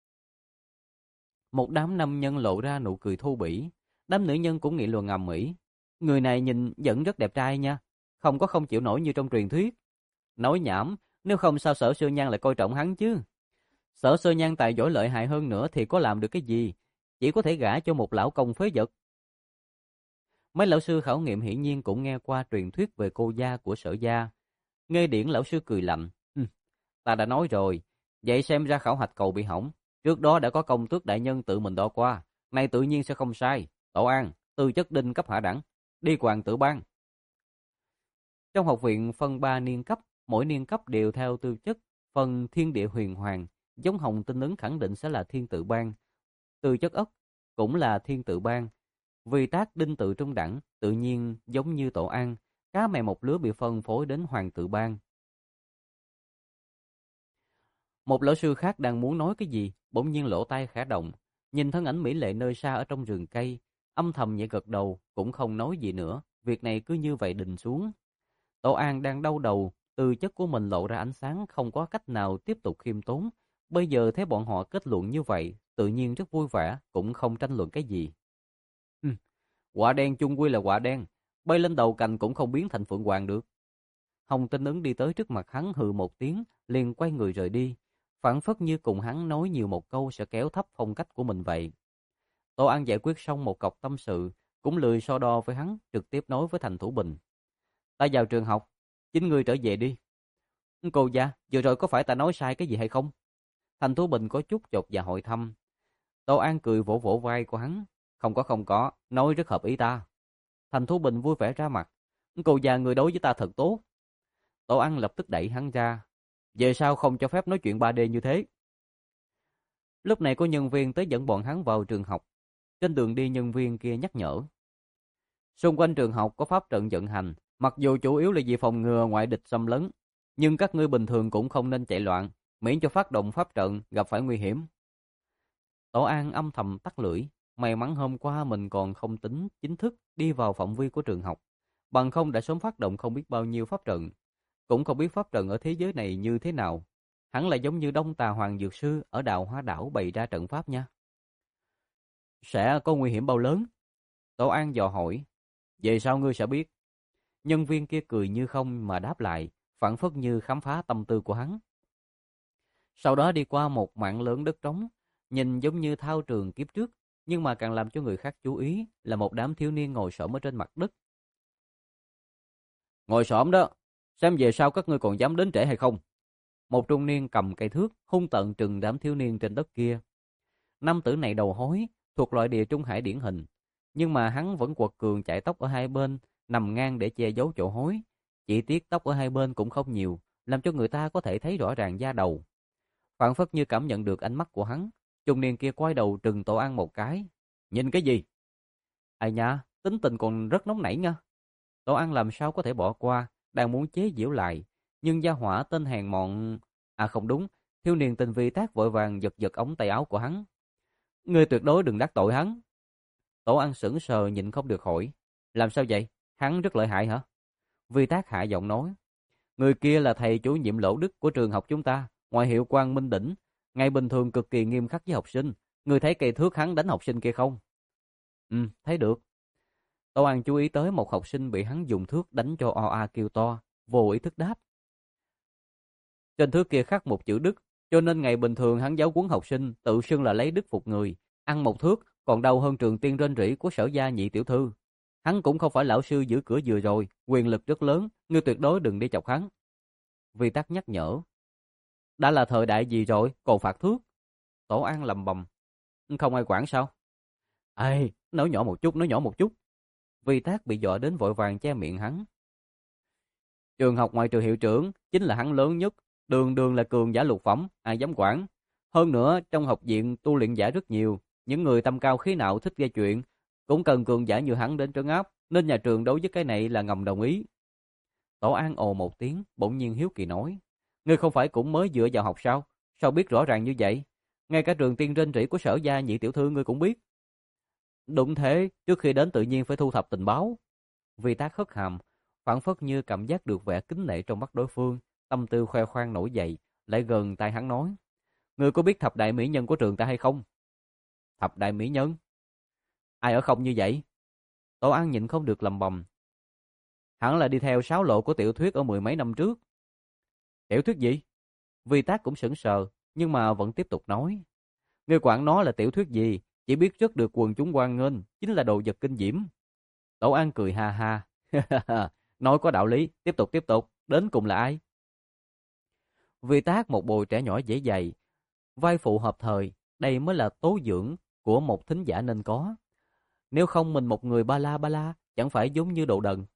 Một đám nam nhân lộ ra nụ cười thô bỉ. Đám nữ nhân cũng nghị luận ầm ĩ. Người này nhìn vẫn rất đẹp trai nha, không có không chịu nổi như trong truyền thuyết. Nói nhảm, nếu không sao Sở Sơ Nhan lại coi trọng hắn chứ? Sở Sơ Nhan tài giỏi lợi hại hơn nữa thì có làm được cái gì? Chỉ có thể gả cho một lão công phế vật. Mấy lão sư khảo nghiệm hiển nhiên cũng nghe qua truyền thuyết về cô gia của Sở gia. Nghe điển lão sư cười lạnh. Hừ, ta đã nói rồi, vậy xem ra khảo hạch cầu bị hỏng. Trước đó đã có công tước đại nhân tự mình đo qua, nay tự nhiên sẽ không sai. Tổ An, tư chất đinh cấp hạ đẳng, đi hoàng tử ban. Trong học viện phân ba niên cấp, mỗi niên cấp đều theo tư chất, phần thiên địa huyền hoàng, giống Hồng Tinh Ứng khẳng định sẽ là thiên tự ban. Tư chất ất cũng là thiên tự ban. Vì tác đinh tự trung đẳng, tự nhiên giống như Tổ An, cá mè một lứa bị phân phối đến hoàng tự ban. Một lão sư khác đang muốn nói cái gì, bỗng nhiên lỗ tai khẽ động, nhìn thân ảnh mỹ lệ nơi xa ở trong rừng cây, âm thầm nhẹ gật đầu, cũng không nói gì nữa, việc này cứ như vậy đình xuống. Tổ An đang đau đầu, tư chất của mình lộ ra ánh sáng, không có cách nào tiếp tục khiêm tốn. Bây giờ thấy bọn họ kết luận như vậy, tự nhiên rất vui vẻ, cũng không tranh luận cái gì. Hừm, quả đen chung quy là quả đen, bay lên đầu cành cũng không biến thành phượng hoàng được. Hồng Tinh Ứng đi tới trước mặt hắn hừ một tiếng, liền quay người rời đi, phảng phất như cùng hắn nói nhiều một câu sẽ kéo thấp phong cách của mình vậy. Tổ An giải quyết xong một cọc tâm sự, cũng lười so đo với hắn, trực tiếp nói với Thành Thủ Bình. Ta vào trường học, chính ngươi trở về đi. Cô gia, vừa rồi có phải ta nói sai cái gì hay không? Thành Thủ Bình có chút chột dạ hỏi thăm. Tổ An cười vỗ vỗ vai của hắn. Không có không có, nói rất hợp ý ta. Thành Thủ Bình vui vẻ ra mặt. Cô gia người đối với ta thật tốt. Tổ An lập tức đẩy hắn ra. Về sau không cho phép nói chuyện ba D như thế. Lúc này có nhân viên tới dẫn bọn hắn vào trường học. Trên đường đi nhân viên kia nhắc nhở. Xung quanh trường học có pháp trận vận hành, mặc dù chủ yếu là vì phòng ngừa ngoại địch xâm lấn, nhưng các ngươi bình thường cũng không nên chạy loạn, miễn cho phát động pháp trận gặp phải nguy hiểm. Tổ An âm thầm tắt lưỡi, may mắn hôm qua mình còn không tính chính thức đi vào phạm vi của trường học, bằng không đã sớm phát động không biết bao nhiêu pháp trận, cũng không biết pháp trận ở thế giới này như thế nào. Hẳn là giống như Đông Tà Hoàng Dược Sư ở Đào Hoa Đảo bày ra trận pháp nha. Sẽ có nguy hiểm bao lớn? Tổ An dò hỏi. Về sau ngươi sẽ biết. Nhân viên kia cười như không mà đáp lại, phảng phất như khám phá tâm tư của hắn. Sau đó đi qua một mảng lớn đất trống, nhìn giống như thao trường kiếp trước, nhưng mà càng làm cho người khác chú ý là một đám thiếu niên ngồi xổm ở trên mặt đất. Ngồi xổm đó, xem về sau các ngươi còn dám đến trễ hay không? Một trung niên cầm cây thước, hung tợn trừng đám thiếu niên trên đất kia. Nam tử này đầu hối, thuộc loại địa trung hải điển hình, nhưng mà hắn vẫn quật cường chải tóc ở hai bên, nằm ngang để che giấu chỗ hối. Chỉ tiếc tóc ở hai bên cũng không nhiều, làm cho người ta có thể thấy rõ ràng da đầu. Phảng phất như cảm nhận được ánh mắt của hắn, trung niên kia quay đầu trừng Tổ An một cái. Nhìn cái gì? Ai nha, tính tình còn rất nóng nảy nha. Tổ An làm sao có thể bỏ qua, đang muốn chế giễu lại, nhưng gia hỏa tên hèn mọn, à không đúng, thiếu niên tình vi tác vội vàng giật giật ống tay áo của hắn. Ngươi tuyệt đối đừng đắc tội hắn. Tổ An sững sờ nhịn không được hỏi. Làm sao vậy? Hắn rất lợi hại hả? Vi Tác hạ giọng nói. Người kia là thầy chủ nhiệm Lỗ Đức của trường học chúng ta, ngoại hiệu Quang Minh Đỉnh. Ngày bình thường cực kỳ nghiêm khắc với học sinh. Ngươi thấy cây thước hắn đánh học sinh kia không? Ừ, thấy được. Tổ An chú ý tới một học sinh bị hắn dùng thước đánh cho o a kêu to, vô ý thức đáp. Trên thước kia khắc một chữ Đức, cho nên ngày bình thường hắn giáo huấn học sinh tự xưng là lấy đức phục người, ăn một thước còn đau hơn trường tiên rên rỉ của Sở gia nhị tiểu thư. Hắn cũng không phải lão sư giữ cửa vừa rồi, quyền lực rất lớn, ngươi tuyệt đối đừng đi chọc hắn. Vi Tắc nhắc nhở. Đã là thời đại gì rồi, còn phạt thước? Tổ An lầm bầm. Không ai quản sao? Ê, nói nhỏ một chút, nói nhỏ một chút. Vi Tác bị dọa đến vội vàng che miệng hắn. Trường học ngoại trừ hiệu trưởng, chính là hắn lớn nhất, đường đường là cường giả lục phẩm, ai dám quản. Hơn nữa, trong học viện tu luyện giả rất nhiều, những người tâm cao khí não thích gây chuyện, cũng cần cường giả như hắn đến trấn áp, nên nhà trường đối với cái này là ngầm đồng ý. Tổ An ồ một tiếng, bỗng nhiên hiếu kỳ nói, ngươi không phải cũng mới vừa vào học sao? Sao biết rõ ràng như vậy? Ngay cả trường tiên rên rỉ của Sở gia nhị tiểu thư ngươi cũng biết. Đúng thế, trước khi đến tự nhiên phải thu thập tình báo. Vi Tác hất hàm, phảng phất như cảm giác được vẻ kính nể trong mắt đối phương, tâm tư khoe khoang nổi dậy, lại gần tai hắn nói, ngươi có biết thập đại mỹ nhân của trường ta hay không? Thập đại mỹ nhân? Ai ở không như vậy? Tổ An nhịn không được lầm bầm. Hẳn là đi theo sáo lộ của tiểu thuyết ở mười mấy năm trước. Tiểu thuyết gì? Vi Tác cũng sững sờ, nhưng mà vẫn tiếp tục nói. Ngươi quản nó là tiểu thuyết gì, chỉ biết rất được quần chúng hoan nghênh, chính là đồ vật kinh diễm. Tổ An cười ha ha. Nói có đạo lý, tiếp tục tiếp tục, đến cùng là ai? Vi Tác một bồi trẻ nhỏ dễ dày, vai phụ hợp thời, đây mới là tố dưỡng của một thính giả nên có. Nếu không mình một người ba la ba la, chẳng phải giống như đồ đần.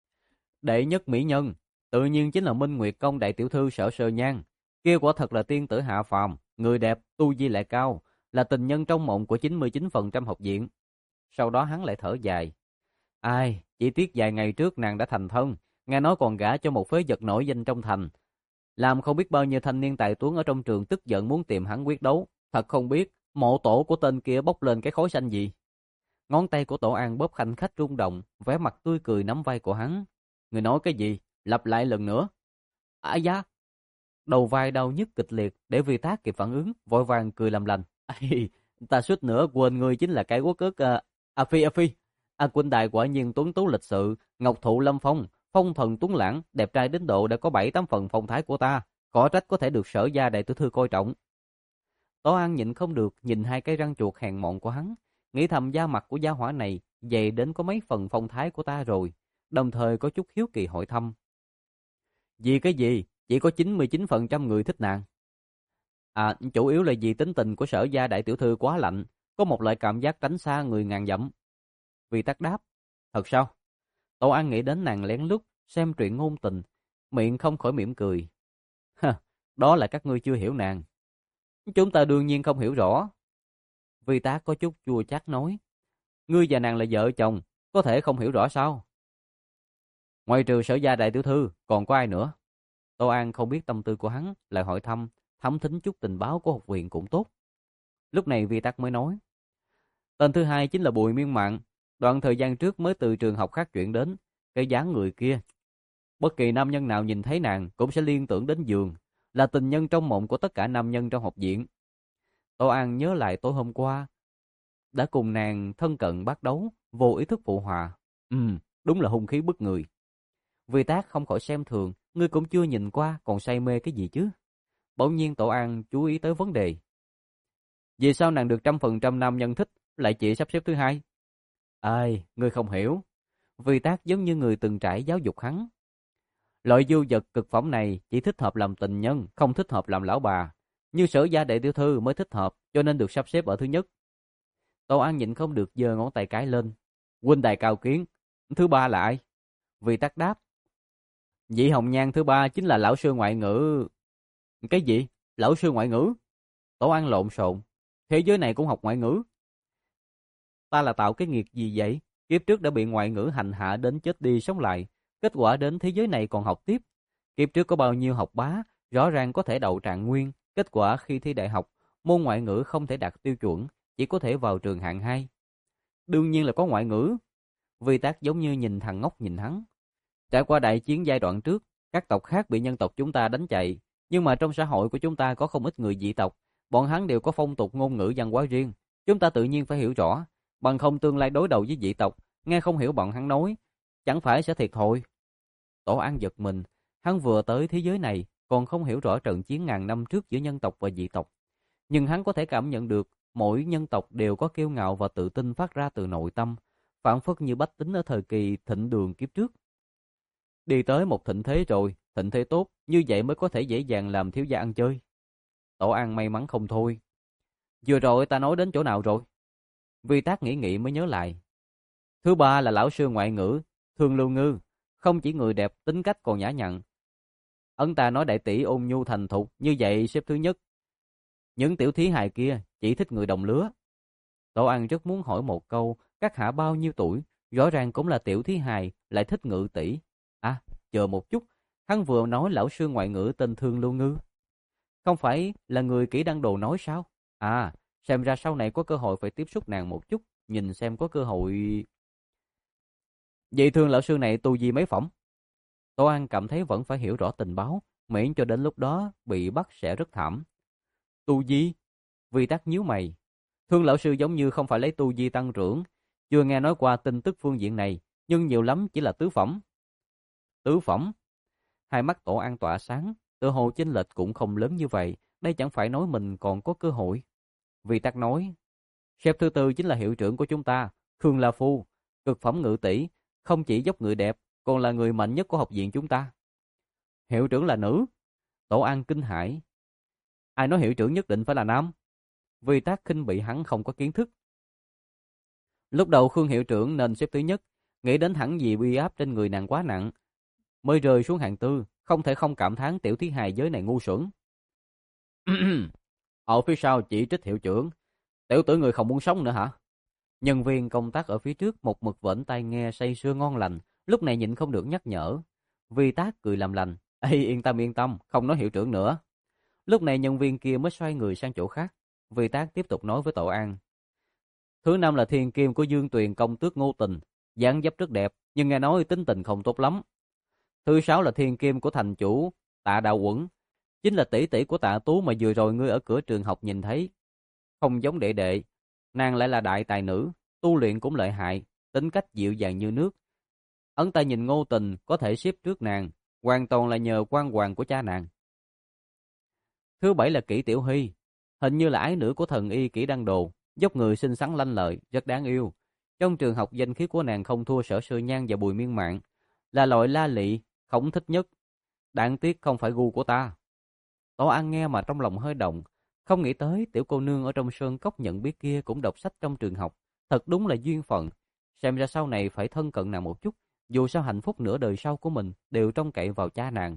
Đệ nhất mỹ nhân, tự nhiên chính là Minh Nguyệt Công đại tiểu thư Sở Sơ Nhan. Kia quả thật là tiên tử hạ phàm, người đẹp, tu vi lại cao, là tình nhân trong mộng của chín mươi chín phần trăm học viện. Sau đó hắn lại thở dài. Ai, chỉ tiếc vài ngày trước nàng đã thành thân, nghe nói còn gả cho một phế vật nổi danh trong thành. Làm không biết bao nhiêu thanh niên tài tuấn ở trong trường tức giận muốn tìm hắn quyết đấu. Thật không biết, mộ tổ của tên kia bốc lên cái khói xanh gì. Ngón tay của Tổ An bóp khanh khách rung động, vẻ mặt tươi cười nắm vai của hắn. Người nói cái gì? Lặp lại lần nữa. À da! Đầu vai đau nhức kịch liệt, để Vi Tác kịp phản ứng, vội vàng cười làm lành. Ta suýt nữa quên người chính là cái quốc ức uh, A Phi A Phi. A Quynh Đại quả nhiên tuấn tú lịch sự, ngọc thụ lâm phong, phong thần tuấn lãng, đẹp trai đến độ đã có bảy tám phần phong thái của ta, khó trách có thể được Sở gia đại tiểu thư coi trọng. Tổ An nhịn không được nhìn hai cái răng chuột hèn mọn của hắn, nghĩ thầm da mặt của gia hỏa này dày đến có mấy phần phong thái của ta rồi, đồng thời có chút hiếu kỳ hỏi thăm. Vì cái gì? Chỉ có chín mươi chín phần trăm người thích nàng. À, chủ yếu là vì tính tình của Sở gia đại tiểu thư quá lạnh, có một loại cảm giác tránh xa người ngàn dặm. Vi Tác đáp, thật sao? Tổ An nghĩ đến nàng lén lút xem truyện ngôn tình, miệng không khỏi mỉm cười. Ha, đó là các ngươi chưa hiểu nàng. Chúng ta đương nhiên không hiểu rõ. Vi Tác có chút chua chát nói, ngươi và nàng là vợ chồng, có thể không hiểu rõ sao? Ngoài trừ Sở gia đại tiểu thư, còn có ai nữa? Tô An không biết tâm tư của hắn, lại hỏi thăm, thấm thính chút tình báo của học viện cũng tốt. Lúc này Vi Tắc mới nói, tên thứ hai chính là Bùi Miên Mạn, đoạn thời gian trước mới từ trường học khác chuyển đến, cái dáng người kia. Bất kỳ nam nhân nào nhìn thấy nàng cũng sẽ liên tưởng đến giường, là tình nhân trong mộng của tất cả nam nhân trong học viện. Tô An nhớ lại tối hôm qua, đã cùng nàng thân cận bắt đấu, vô ý thức phụ hòa. Ừm, đúng là hung khí bức người. Vi Tác không khỏi xem thường, ngươi cũng chưa nhìn qua, còn say mê cái gì chứ? Bỗng nhiên Tổ An chú ý tới vấn đề. Vì sao nàng được trăm phần trăm nam nhân thích, lại chỉ sắp xếp thứ hai? Ai, ngươi không hiểu. Vi Tác giống như người từng trải giáo dục hắn. Loại du vật cực phẩm này chỉ thích hợp làm tình nhân, không thích hợp làm lão bà. Như Sở gia đại tiểu thư mới thích hợp, cho nên được sắp xếp ở thứ nhất. Tổ An nhịn không được giơ ngón tay cái lên. Huynh đài cao kiến, thứ ba là ai? Vi Tác đáp. Vị hồng nhan thứ ba chính là lão sư ngoại ngữ. Cái gì? Lão sư ngoại ngữ? Tổ An lộn xộn. Thế giới này cũng học ngoại ngữ. Ta là tạo cái nghiệt gì vậy? Kiếp trước đã bị ngoại ngữ hành hạ đến chết đi sống lại. Kết quả đến thế giới này còn học tiếp. Kiếp trước có bao nhiêu học bá, rõ ràng có thể đậu trạng nguyên. Kết quả khi thi đại học, môn ngoại ngữ không thể đạt tiêu chuẩn, chỉ có thể vào trường hạng hai. Đương nhiên là có ngoại ngữ. Vi Tác giống như nhìn thằng ngốc nhìn hắn. Trải qua đại chiến giai đoạn trước, các tộc khác bị nhân tộc chúng ta đánh chạy, nhưng mà trong xã hội của chúng ta có không ít người dị tộc, bọn hắn đều có phong tục ngôn ngữ văn hóa riêng, chúng ta tự nhiên phải hiểu rõ, bằng không tương lai đối đầu với dị tộc, nghe không hiểu bọn hắn nói, chẳng phải sẽ thiệt thòi. Tổ An giật mình, hắn vừa tới thế giới này, còn không hiểu rõ trận chiến ngàn năm trước giữa nhân tộc và dị tộc, nhưng hắn có thể cảm nhận được mỗi nhân tộc đều có kiêu ngạo và tự tin phát ra từ nội tâm, phảng phất như bách tính ở thời kỳ thịnh đường kiếp trước. Đi tới một thịnh thế rồi, thịnh thế tốt, như vậy mới có thể dễ dàng làm thiếu gia ăn chơi. Tổ An may mắn không thôi. Vừa rồi ta nói đến chỗ nào rồi? Vi Tác nghĩ nghĩ mới nhớ lại. Thứ ba là lão sư ngoại ngữ Thương Lưu Ngư, không chỉ người đẹp, tính cách còn nhã nhặn. Ấn ta nói đại tỷ ôn nhu thành thục, như vậy xếp thứ nhất. Những tiểu thí hài kia chỉ thích người đồng lứa. Tổ An rất muốn hỏi một câu, các hạ bao nhiêu tuổi, rõ ràng cũng là tiểu thí hài, lại thích Ngự tỷ. À, chờ một chút, hắn vừa nói lão sư ngoại ngữ tên Thương Lưu Ngư. Không phải là người kỹ đăng đồ nói sao? À, xem ra sau này có cơ hội phải tiếp xúc nàng một chút, nhìn xem có cơ hội. Vậy Thương lão sư này tu vi mấy phẩm? Tổ An cảm thấy vẫn phải hiểu rõ tình báo, miễn cho đến lúc đó bị bắt sẽ rất thảm. Tu vi? Vi Tắc nhíu mày. Thương lão sư giống như không phải lấy tu vi tăng trưởng, chưa nghe nói qua tin tức phương diện này, nhưng nhiều lắm chỉ là tứ phẩm. Tứ phẩm? Hai mắt Tổ An tỏa sáng, tự hồ chênh lệch cũng không lớn như vậy, đây chẳng phải nói mình còn có cơ hội. Vi Tắc nói, sếp thứ tư chính là hiệu trưởng của chúng ta, Khương La Phu, cực phẩm ngự tỷ, không chỉ dốc ngự đẹp, còn là người mạnh nhất của học viện chúng ta. Hiệu trưởng là nữ? Tổ An kinh hãi. Ai nói hiệu trưởng nhất định phải là nam? Vi Tắc khinh bị hắn không có kiến thức. Lúc đầu Khương hiệu trưởng nên xếp thứ nhất, nghĩ đến hẳn vì uy áp trên người nàng quá nặng, mới rơi xuống hạng tư, không thể không cảm thán tiểu thí hài giới này ngu xuẩn. Ở phía sau chỉ trích hiệu trưởng, tiểu tử người không muốn sống nữa hả? Nhân viên công tác ở phía trước một mực vẫn tai nghe say sưa ngon lành, lúc này nhịn không được nhắc nhở. Vi Tác cười làm lành, ê yên tâm yên tâm, không nói hiệu trưởng nữa. Lúc này nhân viên kia mới xoay người sang chỗ khác. Vi Tác tiếp tục nói với Tổ An. Thứ năm là thiên kim của Dương Tuyền công tước Ngô Tình, dáng dấp rất đẹp, nhưng nghe nói tính tình không tốt lắm. Thứ sáu là thiên kim của thành chủ Tạ Đạo Quẩn, chính là tỷ tỷ của Tạ Tú mà vừa rồi ngươi ở cửa trường học nhìn thấy. Không giống đệ đệ, nàng lại là đại tài nữ, tu luyện cũng lợi hại, tính cách dịu dàng như nước. Ấn ta nhìn Ngô Tình có thể xếp trước nàng, hoàn toàn là nhờ quan hoàng của cha nàng. Thứ bảy là Kỷ Tiểu Hy, hình như là ái nữ của thần y Kỷ Đăng Đồ, dốc người xinh xắn lanh lợi, rất đáng yêu. Trong trường học danh khí của nàng không thua Sở Sư Nhan và Bùi Miên Mạn, là loại la lị, khổng thích nhất. Đáng tiếc không phải gu của ta. Tổ An nghe mà trong lòng hơi động, không nghĩ tới tiểu cô nương ở trong sơn cốc nhận biết kia cũng đọc sách trong trường học, thật đúng là duyên phận. Xem ra sau này phải thân cận nàng một chút, dù sao hạnh phúc nửa đời sau của mình đều trông cậy vào cha nàng.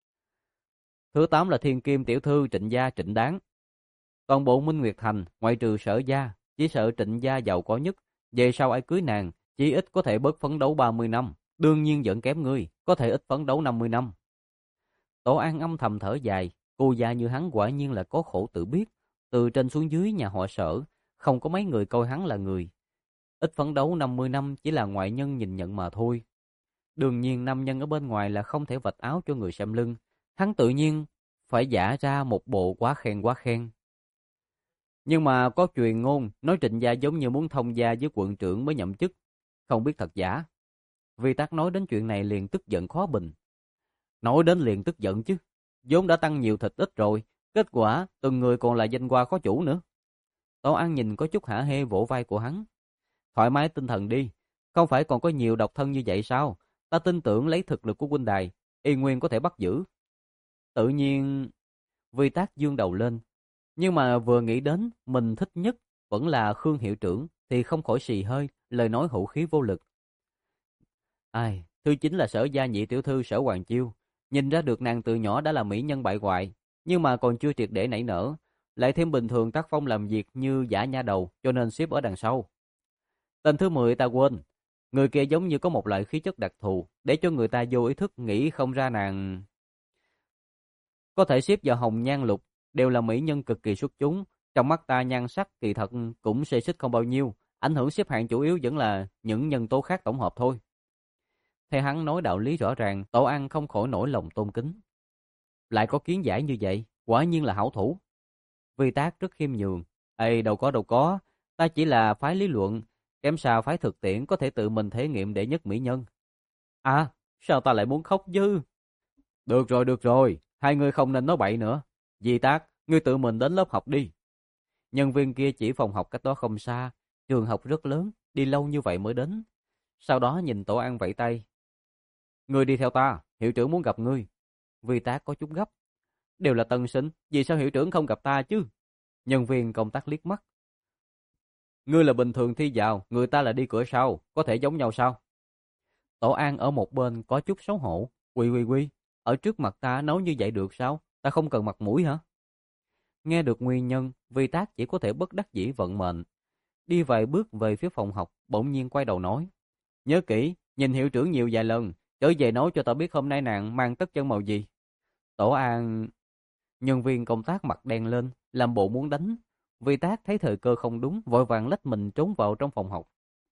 Thứ tám là thiên kim tiểu thư Trịnh gia Trịnh Đáng. Toàn bộ Minh Nguyệt Thành, ngoại trừ Sở gia, chỉ sợ Trịnh gia giàu có nhất, về sau ai cưới nàng, chỉ ít có thể bớt phấn đấu ba mươi năm, đương nhiên vẫn kém ngươi, có thể ít phấn đấu năm mươi năm. Tổ An âm thầm thở dài, cô già như hắn quả nhiên là có khổ tự biết, từ trên xuống dưới nhà họ Sở, không có mấy người coi hắn là người. Ít phấn đấu năm mươi năm chỉ là ngoại nhân nhìn nhận mà thôi. Đương nhiên nam nhân ở bên ngoài là không thể vạch áo cho người xem lưng, hắn tự nhiên phải giả ra một bộ quá khen quá khen. Nhưng mà có truyền ngôn nói Trịnh gia giống như muốn thông gia với quận trưởng mới nhậm chức, không biết thật giả. Vi Tắc nói đến chuyện này liền tức giận khó bình. Nói đến liền tức giận chứ, vốn đã tăng nhiều thịt ít rồi, kết quả từng người còn là danh hoa khó chủ nữa. Tổ An nhìn có chút hả hê vỗ vai của hắn. Thoải mái tinh thần đi, không phải còn có nhiều độc thân như vậy sao? Ta tin tưởng lấy thực lực của huynh đài, y nguyên có thể bắt giữ. Tự nhiên, Vi Tắc dương đầu lên, nhưng mà vừa nghĩ đến mình thích nhất vẫn là Khương hiệu trưởng thì không khỏi xì hơi, lời nói hữu khí vô lực. Ai, thứ chính là Sở gia nhị tiểu thư Sở Hoàng Chiêu, nhìn ra được nàng từ nhỏ đã là mỹ nhân bại hoại, nhưng mà còn chưa triệt để nảy nở, lại thêm bình thường tác phong làm việc như giả nha đầu, cho nên xếp ở đằng sau. Tên thứ mười ta quên, người kia giống như có một loại khí chất đặc thù, để cho người ta vô ý thức nghĩ không ra nàng có thể xếp vào hồng nhan lục, đều là mỹ nhân cực kỳ xuất chúng, trong mắt ta nhan sắc kỳ thật cũng xê xích không bao nhiêu, ảnh hưởng xếp hạng chủ yếu vẫn là những nhân tố khác tổng hợp thôi. Theo hắn nói đạo lý rõ ràng, Tổ An không khỏi nổi lòng tôn kính. Lại có kiến giải như vậy, quả nhiên là hảo thủ. Vi Tác rất khiêm nhường. Ê, đâu có đâu có, ta chỉ là phái lý luận, kém sao phái thực tiễn có thể tự mình thể nghiệm đệ nhất mỹ nhân. À, sao ta lại muốn khóc dư? Được rồi, được rồi, hai người không nên nói bậy nữa. Vi Tác, ngươi tự mình đến lớp học đi. Nhân viên kia chỉ phòng học cách đó không xa, trường học rất lớn, đi lâu như vậy mới đến. Sau đó nhìn Tổ An vẫy tay. Ngươi đi theo ta, hiệu trưởng muốn gặp ngươi. Vi Tác có chút gấp. Đều là tân sinh, vì sao hiệu trưởng không gặp ta chứ? Nhân viên công tác liếc mắt. Ngươi là bình thường thi vào, người ta là đi cửa sau, có thể giống nhau sao? Tổ An ở một bên có chút xấu hổ. Quy quy quy, ở trước mặt ta nói như vậy được sao? Ta không cần mặt mũi hả? Nghe được nguyên nhân, Vi Tác chỉ có thể bất đắc dĩ vận mệnh. Đi vài bước về phía phòng học, bỗng nhiên quay đầu nói. Nhớ kỹ, nhìn hiệu trưởng nhiều vài lần, trở về nói cho ta biết hôm nay nàng mang tất chân màu gì. Tổ An... Nhân viên công tác mặt đen lên, làm bộ muốn đánh. Vi Tác thấy thời cơ không đúng, vội vàng lách mình trốn vào trong phòng học.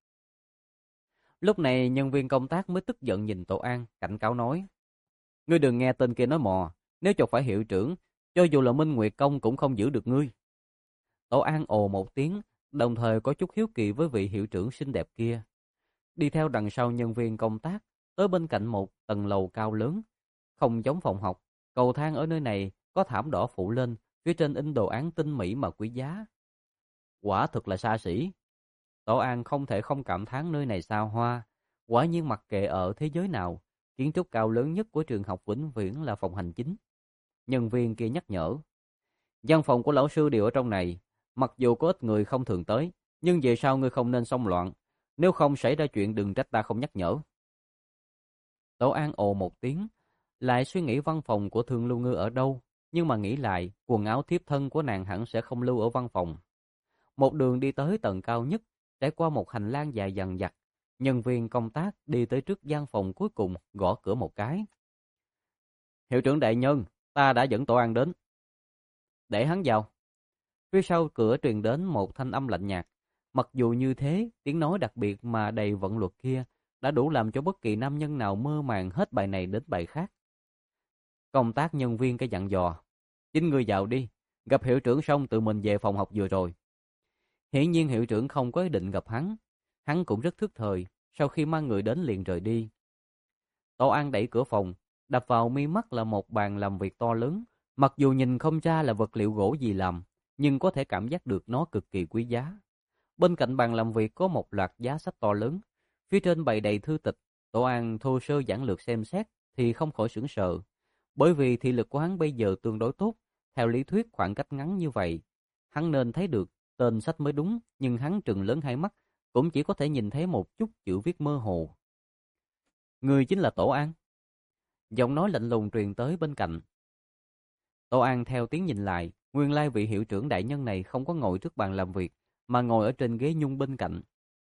Lúc này nhân viên công tác mới tức giận nhìn Tổ An, cảnh cáo nói. Ngươi đừng nghe tên kia nói mò, nếu chọc phải hiệu trưởng, cho dù là Minh Nguyệt Công cũng không giữ được ngươi. Tổ An ồ một tiếng, đồng thời có chút hiếu kỳ với vị hiệu trưởng xinh đẹp kia. Đi theo đằng sau nhân viên công tác, tới bên cạnh một tầng lầu cao lớn. Không giống phòng học, cầu thang ở nơi này có thảm đỏ phủ lên, phía trên in đồ án tinh mỹ mà quý giá. Quả thực là xa xỉ. Tổ An không thể không cảm thán nơi này xa hoa. Quả nhiên mặc kệ ở thế giới nào, kiến trúc cao lớn nhất của trường học vĩnh viễn là phòng hành chính. Nhân viên kia nhắc nhở. Văn phòng của lão sư đều ở trong này. Mặc dù có ít người không thường tới, nhưng về sau ngươi không nên xông loạn. Nếu không xảy ra chuyện đừng trách ta không nhắc nhở. Tổ An ồ một tiếng, lại suy nghĩ văn phòng của Thương Lưu Ngư ở đâu. Nhưng mà nghĩ lại, quần áo thiếp thân của nàng hẳn sẽ không lưu ở văn phòng. Một đường đi tới tầng cao nhất, trải qua một hành lang dài dằng dặc. Nhân viên công tác đi tới trước gian phòng cuối cùng, gõ cửa một cái. Hiệu trưởng đại nhân, ta đã dẫn Tổ An đến. Để hắn vào. Phía sau cửa truyền đến một thanh âm lạnh nhạt. Mặc dù như thế, tiếng nói đặc biệt mà đầy vận luật kia đã đủ làm cho bất kỳ nam nhân nào mơ màng hết bài này đến bài khác. Công tác nhân viên cái dặn dò. Chính ngươi vào đi, gặp hiệu trưởng xong tự mình về phòng học vừa rồi. Hiển nhiên hiệu trưởng không có ý định gặp hắn. Hắn cũng rất thức thời, sau khi mang người đến liền rời đi. Tổ An đẩy cửa phòng, đập vào mi mắt là một bàn làm việc to lớn. Mặc dù nhìn không ra là vật liệu gỗ gì làm, nhưng có thể cảm giác được nó cực kỳ quý giá. Bên cạnh bàn làm việc có một loạt giá sách to lớn, phía trên bày đầy thư tịch. Tổ An thô sơ giản lược xem xét thì không khỏi sửng sờ, bởi vì thị lực của hắn bây giờ tương đối tốt. Theo lý thuyết khoảng cách ngắn như vậy, hắn nên thấy được tên sách mới đúng, nhưng hắn trừng lớn hai mắt, cũng chỉ có thể nhìn thấy một chút chữ viết mơ hồ. Người chính là Tổ An. Giọng nói lạnh lùng truyền tới bên cạnh. Tổ An theo tiếng nhìn lại, nguyên lai vị hiệu trưởng đại nhân này không có ngồi trước bàn làm việc, mà ngồi ở trên ghế nhung bên cạnh.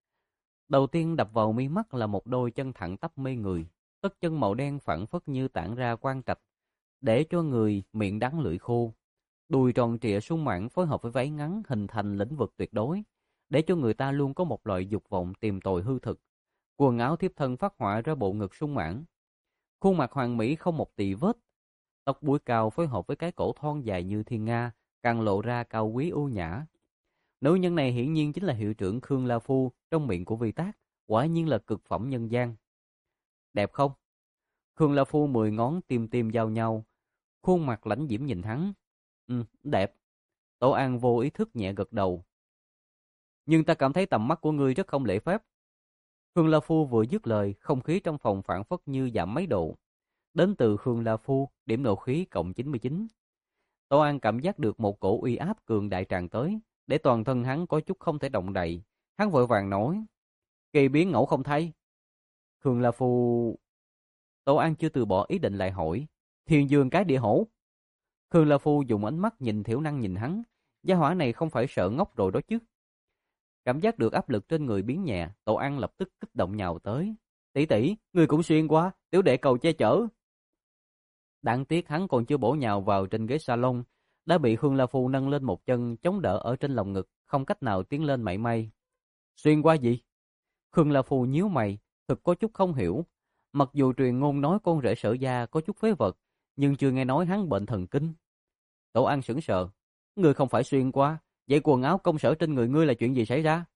Đầu tiên đập vào mi mắt là một đôi chân thẳng tắp mê người, tất chân màu đen phảng phất như tản ra quang trạch, để cho người miệng đắng lưỡi khô. Đùi tròn trịa sung mãn phối hợp với váy ngắn hình thành lĩnh vực tuyệt đối, để cho người ta luôn có một loại dục vọng tìm tòi hư thực. Quần áo thiếp thân phát họa ra bộ ngực sung mãn, khuôn mặt hoàn mỹ không một tì vết, tóc búi cao phối hợp với cái cổ thon dài như thiên nga, càng lộ ra cao quý ưu nhã. Nữ nhân này hiển nhiên chính là hiệu trưởng Khương La Phu trong miệng của Vi Tác, quả nhiên là cực phẩm nhân gian. Đẹp không? Khương La Phu mười ngón tim tim giao nhau, khuôn mặt lãnh diễm nhìn hắn. Ừ, đẹp. Tổ An vô ý thức nhẹ gật đầu. Nhưng ta cảm thấy tầm mắt của ngươi rất không lễ phép. Khương La Phu vừa dứt lời, không khí trong phòng phảng phất như giảm mấy độ. Đến từ Khương La Phu, điểm nộ khí cộng chín mươi chín. Tổ An cảm giác được một cổ uy áp cường đại tràn tới, để toàn thân hắn có chút không thể động đậy. Hắn vội vàng nói, kỳ biến ngẫu không thay. Khương La Phu... Tổ An chưa từ bỏ ý định lại hỏi, thiên dương cái địa hổ. Khương La Phu dùng ánh mắt nhìn thiểu năng nhìn hắn, gia hỏa này không phải sợ ngốc rồi đó chứ. Cảm giác được áp lực trên người biến nhẹ, Tổ An lập tức kích động nhào tới. Tỷ tỷ, người cũng xuyên qua, tiểu đệ cầu che chở. Đáng tiếc hắn còn chưa bổ nhào vào trên ghế salon, đã bị Khương La Phu nâng lên một chân chống đỡ ở trên lồng ngực, không cách nào tiến lên mảy may. Xuyên qua gì? Khương La Phu nhíu mày, thực có chút không hiểu. Mặc dù truyền ngôn nói con rể Sở gia có chút phế vật, nhưng chưa nghe nói hắn bệnh thần kinh. Tổ An sững sờ. Ngươi không phải xuyên qua, vậy quần áo công sở trên người ngươi là chuyện gì xảy ra?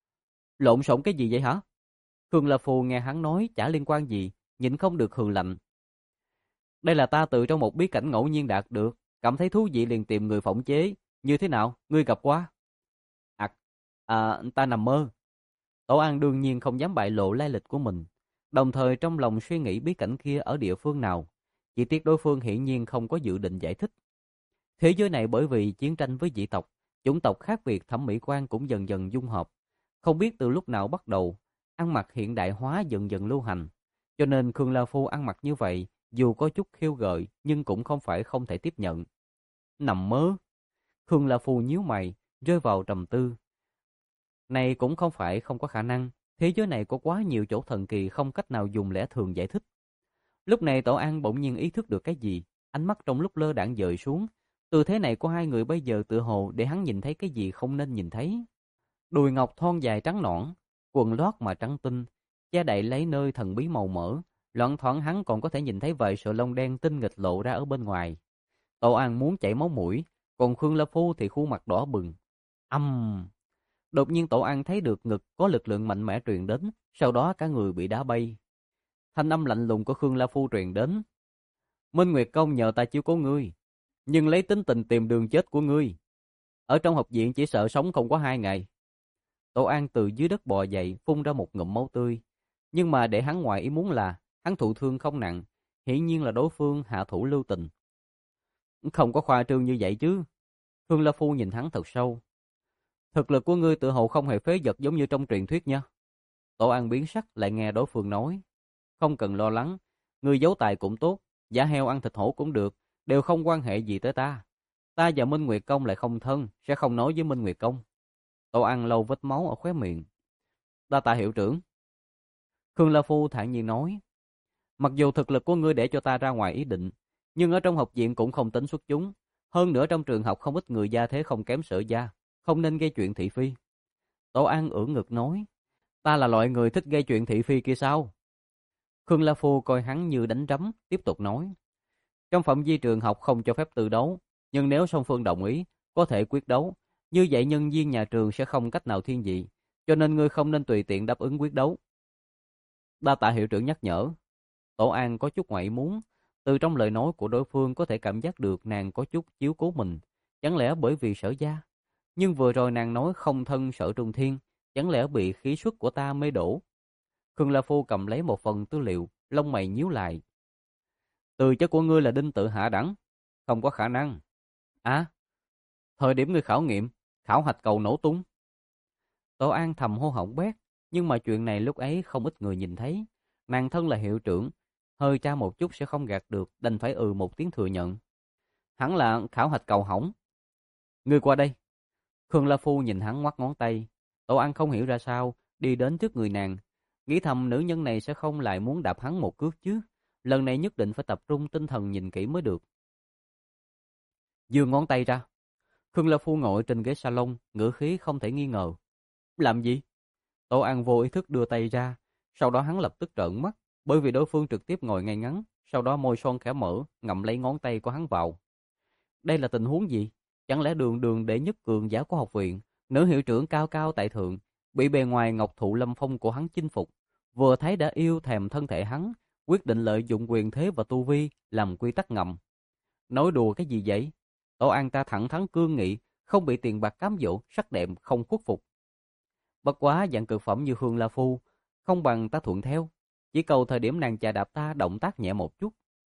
Lộn xộn cái gì vậy hả? Khương La Phu nghe hắn nói chả liên quan gì, nhịn không được hừ lạnh. Đây là ta tự trong một bí cảnh ngẫu nhiên đạt được, cảm thấy thú vị liền tìm người phỏng chế. Như thế nào, ngươi gặp qua? À, à ta nằm mơ. Tổ An đương nhiên không dám bại lộ lai lịch của mình, đồng thời trong lòng suy nghĩ bí cảnh kia ở địa phương nào. Chỉ tiếc đối phương hiển nhiên không có dự định giải thích. Thế giới này bởi vì chiến tranh với dị tộc, chủng tộc khác biệt thẩm mỹ quan cũng dần dần dung hợp. Không biết từ lúc nào bắt đầu, ăn mặc hiện đại hóa dần dần lưu hành. Cho nên Khương La Phu ăn mặc như vậy, dù có chút khiêu gợi, nhưng cũng không phải không thể tiếp nhận. Nằm mơ. Khương La Phu nhíu mày, rơi vào trầm tư. Này cũng không phải không có khả năng. Thế giới này có quá nhiều chỗ thần kỳ không cách nào dùng lẽ thường giải thích. Lúc này Tổ An bỗng nhiên ý thức được cái gì. Ánh mắt trong lúc lơ đãng dời xuống. Tư thế này của hai người bây giờ tựa hồ để hắn nhìn thấy cái gì không nên nhìn thấy. Đùi ngọc thon dài trắng nõn, quần lót mà trắng tinh, che đậy lấy nơi thần bí màu mỡ. Loạng thoáng hắn còn có thể nhìn thấy vài sợi lông đen tinh nghịch lộ ra ở bên ngoài. Tổ An muốn chảy máu mũi, còn Khương La Phu thì khuôn mặt đỏ bừng. Âm! Đột nhiên Tổ An thấy được ngực có lực lượng mạnh mẽ truyền đến, sau đó cả người bị đá bay. Thanh âm lạnh lùng của Khương La Phu truyền đến. Minh Nguyệt Công nhờ ta chiếu cố ngươi, nhưng lấy tính tình tìm đường chết của ngươi. Ở trong học viện chỉ sợ sống không có hai ngày. Tổ An từ dưới đất bò dậy, phun ra một ngụm máu tươi. Nhưng mà để hắn ngoài ý muốn là, hắn thụ thương không nặng, hiển nhiên là đối phương hạ thủ lưu tình. Không có khoa trương như vậy chứ. Khương La Phu nhìn hắn thật sâu. Thực lực của ngươi tự hồ không hề phế vật giống như trong truyền thuyết nha. Tổ An biến sắc lại nghe đối phương nói. Không cần lo lắng, ngươi giấu tài cũng tốt, giả heo ăn thịt hổ cũng được, đều không quan hệ gì tới ta. Ta và Minh Nguyệt Công lại không thân, sẽ không nói với Minh Nguyệt Công. Tổ An lau vết máu ở khóe miệng. Đa tạ hiệu trưởng. Khương La Phu thản nhiên nói. Mặc dù thực lực của ngươi để cho ta ra ngoài ý định, nhưng ở trong học viện cũng không tính xuất chúng. Hơn nữa trong trường học không ít người gia thế không kém Sở gia, không nên gây chuyện thị phi. Tổ An ưỡn ngực nói. Ta là loại người thích gây chuyện thị phi kia sao? Khương La Phu coi hắn như đánh rắm, tiếp tục nói. Trong phạm vi trường học không cho phép tự đấu, nhưng nếu song phương đồng ý, có thể quyết đấu. Như vậy nhân viên nhà trường sẽ không cách nào thiên vị, cho nên ngươi không nên tùy tiện đáp ứng quyết đấu. Đa tạ hiệu trưởng nhắc nhở. Tổ An có chút ngoại muốn, từ trong lời nói của đối phương có thể cảm giác được nàng có chút chiếu cố mình, chẳng lẽ bởi vì Sở gia? Nhưng vừa rồi nàng nói không thân Sở Trung Thiên, chẳng lẽ bị khí xuất của ta mê đổ? Khương La Phu cầm lấy một phần tư liệu, lông mày nhíu lại. Từ chất của ngươi là đinh tự hạ đẳng, không có khả năng. À, thời điểm ngươi khảo nghiệm, khảo hạch cầu nổ tung. Tổ An thầm hô hỏng bét, nhưng mà chuyện này lúc ấy không ít người nhìn thấy. Nàng thân là hiệu trưởng, hơi tra một chút sẽ không gạt được, đành phải ừ một tiếng thừa nhận. Hẳn là khảo hạch cầu hỏng. Ngươi qua đây. Khương La Phu nhìn hắn ngoắc ngón tay. Tổ An không hiểu ra sao, đi đến trước người nàng. Nghĩ thầm nữ nhân này sẽ không lại muốn đạp hắn một cước chứ. Lần này nhất định phải tập trung tinh thần nhìn kỹ mới được. Giương ngón tay ra. Khương La Phu ngồi trên ghế salon, ngữ khí không thể nghi ngờ. Làm gì? Tổ An vô ý thức đưa tay ra, sau đó hắn lập tức trợn mắt, bởi vì đối phương trực tiếp ngồi ngay ngắn, sau đó môi son khẽ mở, ngậm lấy ngón tay của hắn vào. Đây là tình huống gì? Chẳng lẽ đường đường đệ nhất cường giả của học viện, nữ hiệu trưởng cao cao tại thượng, bị bề ngoài ngọc thụ lâm phong của hắn chinh phục, vừa thấy đã yêu thèm thân thể hắn, quyết định lợi dụng quyền thế và tu vi làm quy tắc ngầm. Nói đùa cái gì vậy? Tổ An ta thẳng thắn cương nghị, không bị tiền bạc cám dỗ, sắc đẹp không khuất phục. Bất quá dạng cực phẩm như Khương La Phu, không bằng ta thuận theo, chỉ cầu thời điểm nàng chà đạp ta động tác nhẹ một chút.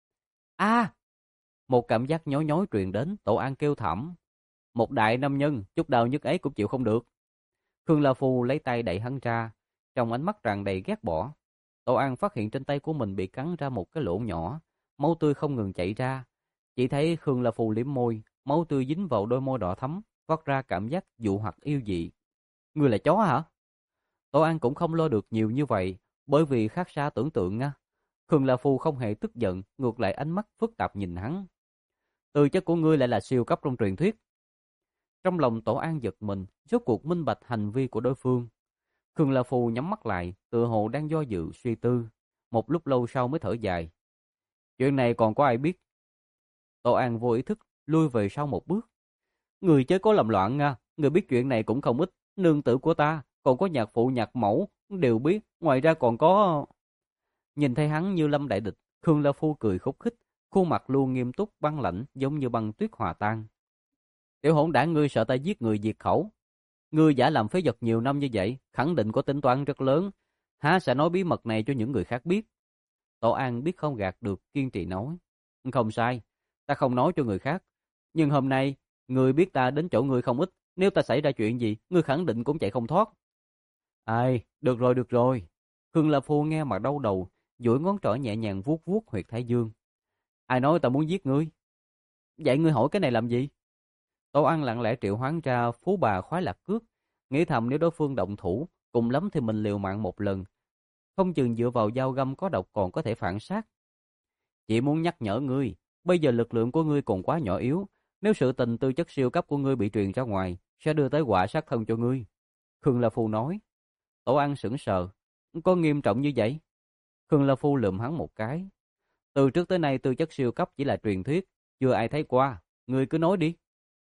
A! Một cảm giác nhói nhói truyền đến, Tổ An kêu thảm. Một đại nam nhân, chút đau nhức ấy cũng chịu không được. Khương La Phu lấy tay đẩy hắn ra, trong ánh mắt tràn đầy ghét bỏ. Tổ An phát hiện trên tay của mình bị cắn ra một cái lỗ nhỏ, máu tươi không ngừng chảy ra. Chỉ thấy Khương La Phu liếm môi, máu tươi dính vào đôi môi đỏ thắm, phát ra cảm giác dụ hoặc yêu dị. Ngươi là chó hả? Tổ An cũng không lo được nhiều như vậy, bởi vì khác xa tưởng tượng nha. Khương La Phu không hề tức giận, ngược lại ánh mắt phức tạp nhìn hắn. Tư chất của ngươi lại là siêu cấp trong truyền thuyết. Trong lòng Tổ An giật mình, rốt cuộc minh bạch hành vi của đối phương. Khương La Phu nhắm mắt lại, tựa hồ đang do dự suy tư, một lúc lâu sau mới thở dài. Chuyện này còn có ai biết? Tổ An vô ý thức lui về sau một bước. Người chớ có làm loạn nha, người biết chuyện này cũng không ít, nương tử của ta, còn có nhạc phụ nhạc mẫu, đều biết, ngoài ra còn có... Nhìn thấy hắn như lâm đại địch, Khương La Phu cười khúc khích, khuôn mặt luôn nghiêm túc băng lãnh giống như băng tuyết hòa tan. Tiểu hỗn đản, ngươi sợ ta giết người diệt khẩu. Ngươi giả làm phế vật nhiều năm như vậy, khẳng định có tính toán rất lớn, há sẽ nói bí mật này cho những người khác biết. Tổ An biết không gạt được, kiên trì nói. Không sai, ta không nói cho người khác, nhưng hôm nay, ngươi biết ta đến chỗ ngươi không ít, nếu ta xảy ra chuyện gì, ngươi khẳng định cũng chạy không thoát. Ai, được rồi, được rồi. Khương La Phu nghe mà đau đầu, duỗi ngón trỏ nhẹ nhàng vuốt vuốt huyệt thái dương. Ai nói ta muốn giết ngươi? Vậy ngươi hỏi cái này làm gì? Tô Ăn lặng lẽ triệu hoán ra phú bà khoái lạc cước, nghĩ thầm nếu đối phương động thủ, cùng lắm thì mình liều mạng một lần, không chừng dựa vào dao găm có độc còn có thể phản sát. Chỉ muốn nhắc nhở ngươi, bây giờ lực lượng của ngươi còn quá nhỏ yếu, nếu sự tình tư chất siêu cấp của ngươi bị truyền ra ngoài, sẽ đưa tới quả sát thân cho ngươi. Khương La Phu nói. Tổ Ăn sững sờ, có nghiêm trọng như vậy? Khương La Phu lườm hắn một cái. Từ trước tới nay tư chất siêu cấp chỉ là truyền thuyết, chưa ai thấy qua, ngươi cứ nói đi.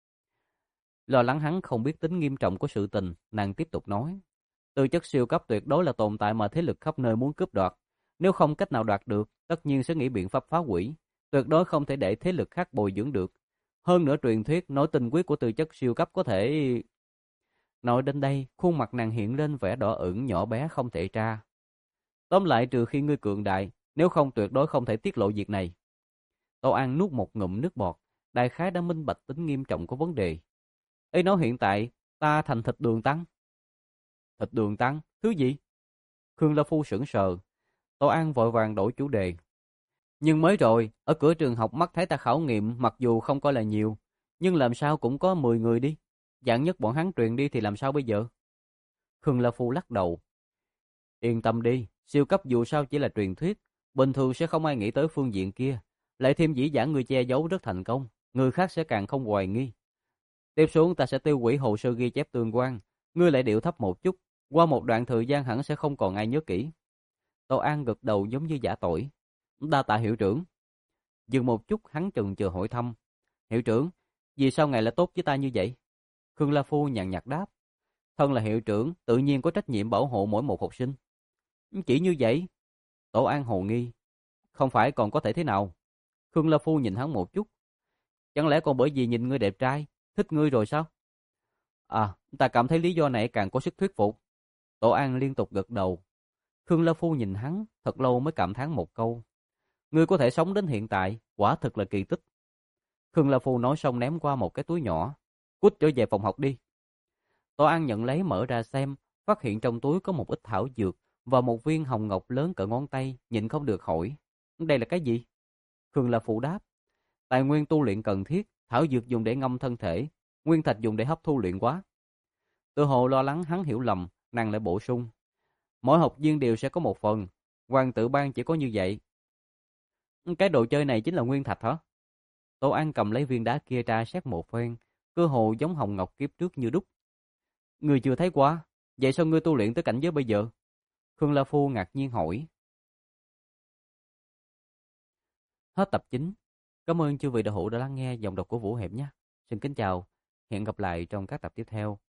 Lo lắng hắn không biết tính nghiêm trọng của sự tình, nàng tiếp tục nói. Tư chất siêu cấp tuyệt đối là tồn tại mà thế lực khắp nơi muốn cướp đoạt. Nếu không cách nào đoạt được, tất nhiên sẽ nghĩ biện pháp phá hủy. Tuyệt đối không thể để thế lực khác bồi dưỡng được. Hơn nữa truyền thuyết nói tinh quyết của tư chất siêu cấp có thể... Nói đến đây, khuôn mặt nàng hiện lên vẻ đỏ ửng nhỏ bé không thể tra. Tóm lại trừ khi ngươi cường đại, nếu không tuyệt đối không thể tiết lộ việc này. Tô An nuốt một ngụm nước bọt, đại khái đã minh bạch tính nghiêm trọng của vấn đề. Ý nói hiện tại, ta thành thịt đường tăng. Thịt đường tăng? Thứ gì? Khương La Phu sững sờ. Tô An vội vàng đổi chủ đề. Nhưng mới rồi, ở cửa trường học mắt thấy ta khảo nghiệm mặc dù không coi là nhiều, nhưng làm sao cũng có mười người đi. Dạng nhất bọn hắn truyền đi thì làm sao bây giờ? Khương La Phu lắc đầu. Yên tâm đi, siêu cấp dù sao chỉ là truyền thuyết, bình thường sẽ không ai nghĩ tới phương diện kia. Lại thêm dĩ dãn người che giấu rất thành công, người khác sẽ càng không hoài nghi. Tiếp xuống ta sẽ tiêu hủy hồ sơ ghi chép tương quan, ngươi lại điệu thấp một chút, qua một đoạn thời gian hẳn sẽ không còn ai nhớ kỹ. Tô An gật đầu giống như giả tội. Đa tạ hiệu trưởng. Dừng một chút hắn chần chừ hỏi thăm. Hiệu trưởng, vì sao ngài lại tốt với ta như vậy? Khương La Phu nhàn nhạt đáp. Thân là hiệu trưởng, tự nhiên có trách nhiệm bảo hộ mỗi một học sinh. Chỉ như vậy. Tổ An hồ nghi. Không phải còn có thể thế nào? Khương La Phu nhìn hắn một chút. Chẳng lẽ còn bởi vì nhìn ngươi đẹp trai, thích ngươi rồi sao? À, ta cảm thấy lý do này càng có sức thuyết phục. Tổ An liên tục gật đầu. Khương La Phu nhìn hắn, thật lâu mới cảm thán một câu. Ngươi có thể sống đến hiện tại, quả thực là kỳ tích. Khương La Phu nói xong ném qua một cái túi nhỏ. Cút trở về phòng học đi. Tổ An nhận lấy mở ra xem, phát hiện trong túi có một ít thảo dược và một viên hồng ngọc lớn cỡ ngón tay, nhịn không được hỏi. Đây là cái gì? Khương La Phu đáp. Tài nguyên tu luyện cần thiết, thảo dược dùng để ngâm thân thể, nguyên thạch dùng để hấp thu luyện hóa. Tự hồ lo lắng hắn hiểu lầm, nàng lại bổ sung. Mỗi học viên đều sẽ có một phần, hoàng tử ban chỉ có như vậy. Cái đồ chơi này chính là nguyên thạch hả? Tô An cầm lấy viên đá kia ra xét một phen, cơ hồ giống hồng ngọc kiếp trước như đúc. Ngươi chưa thấy qua, vậy sao ngươi tu luyện tới cảnh giới bây giờ? Khương La Phu ngạc nhiên hỏi. Hết tập chín. Cảm ơn chư vị đạo hữu đã lắng nghe giọng đọc của Vũ Hiệp nhé. Xin kính chào, hẹn gặp lại trong các tập tiếp theo.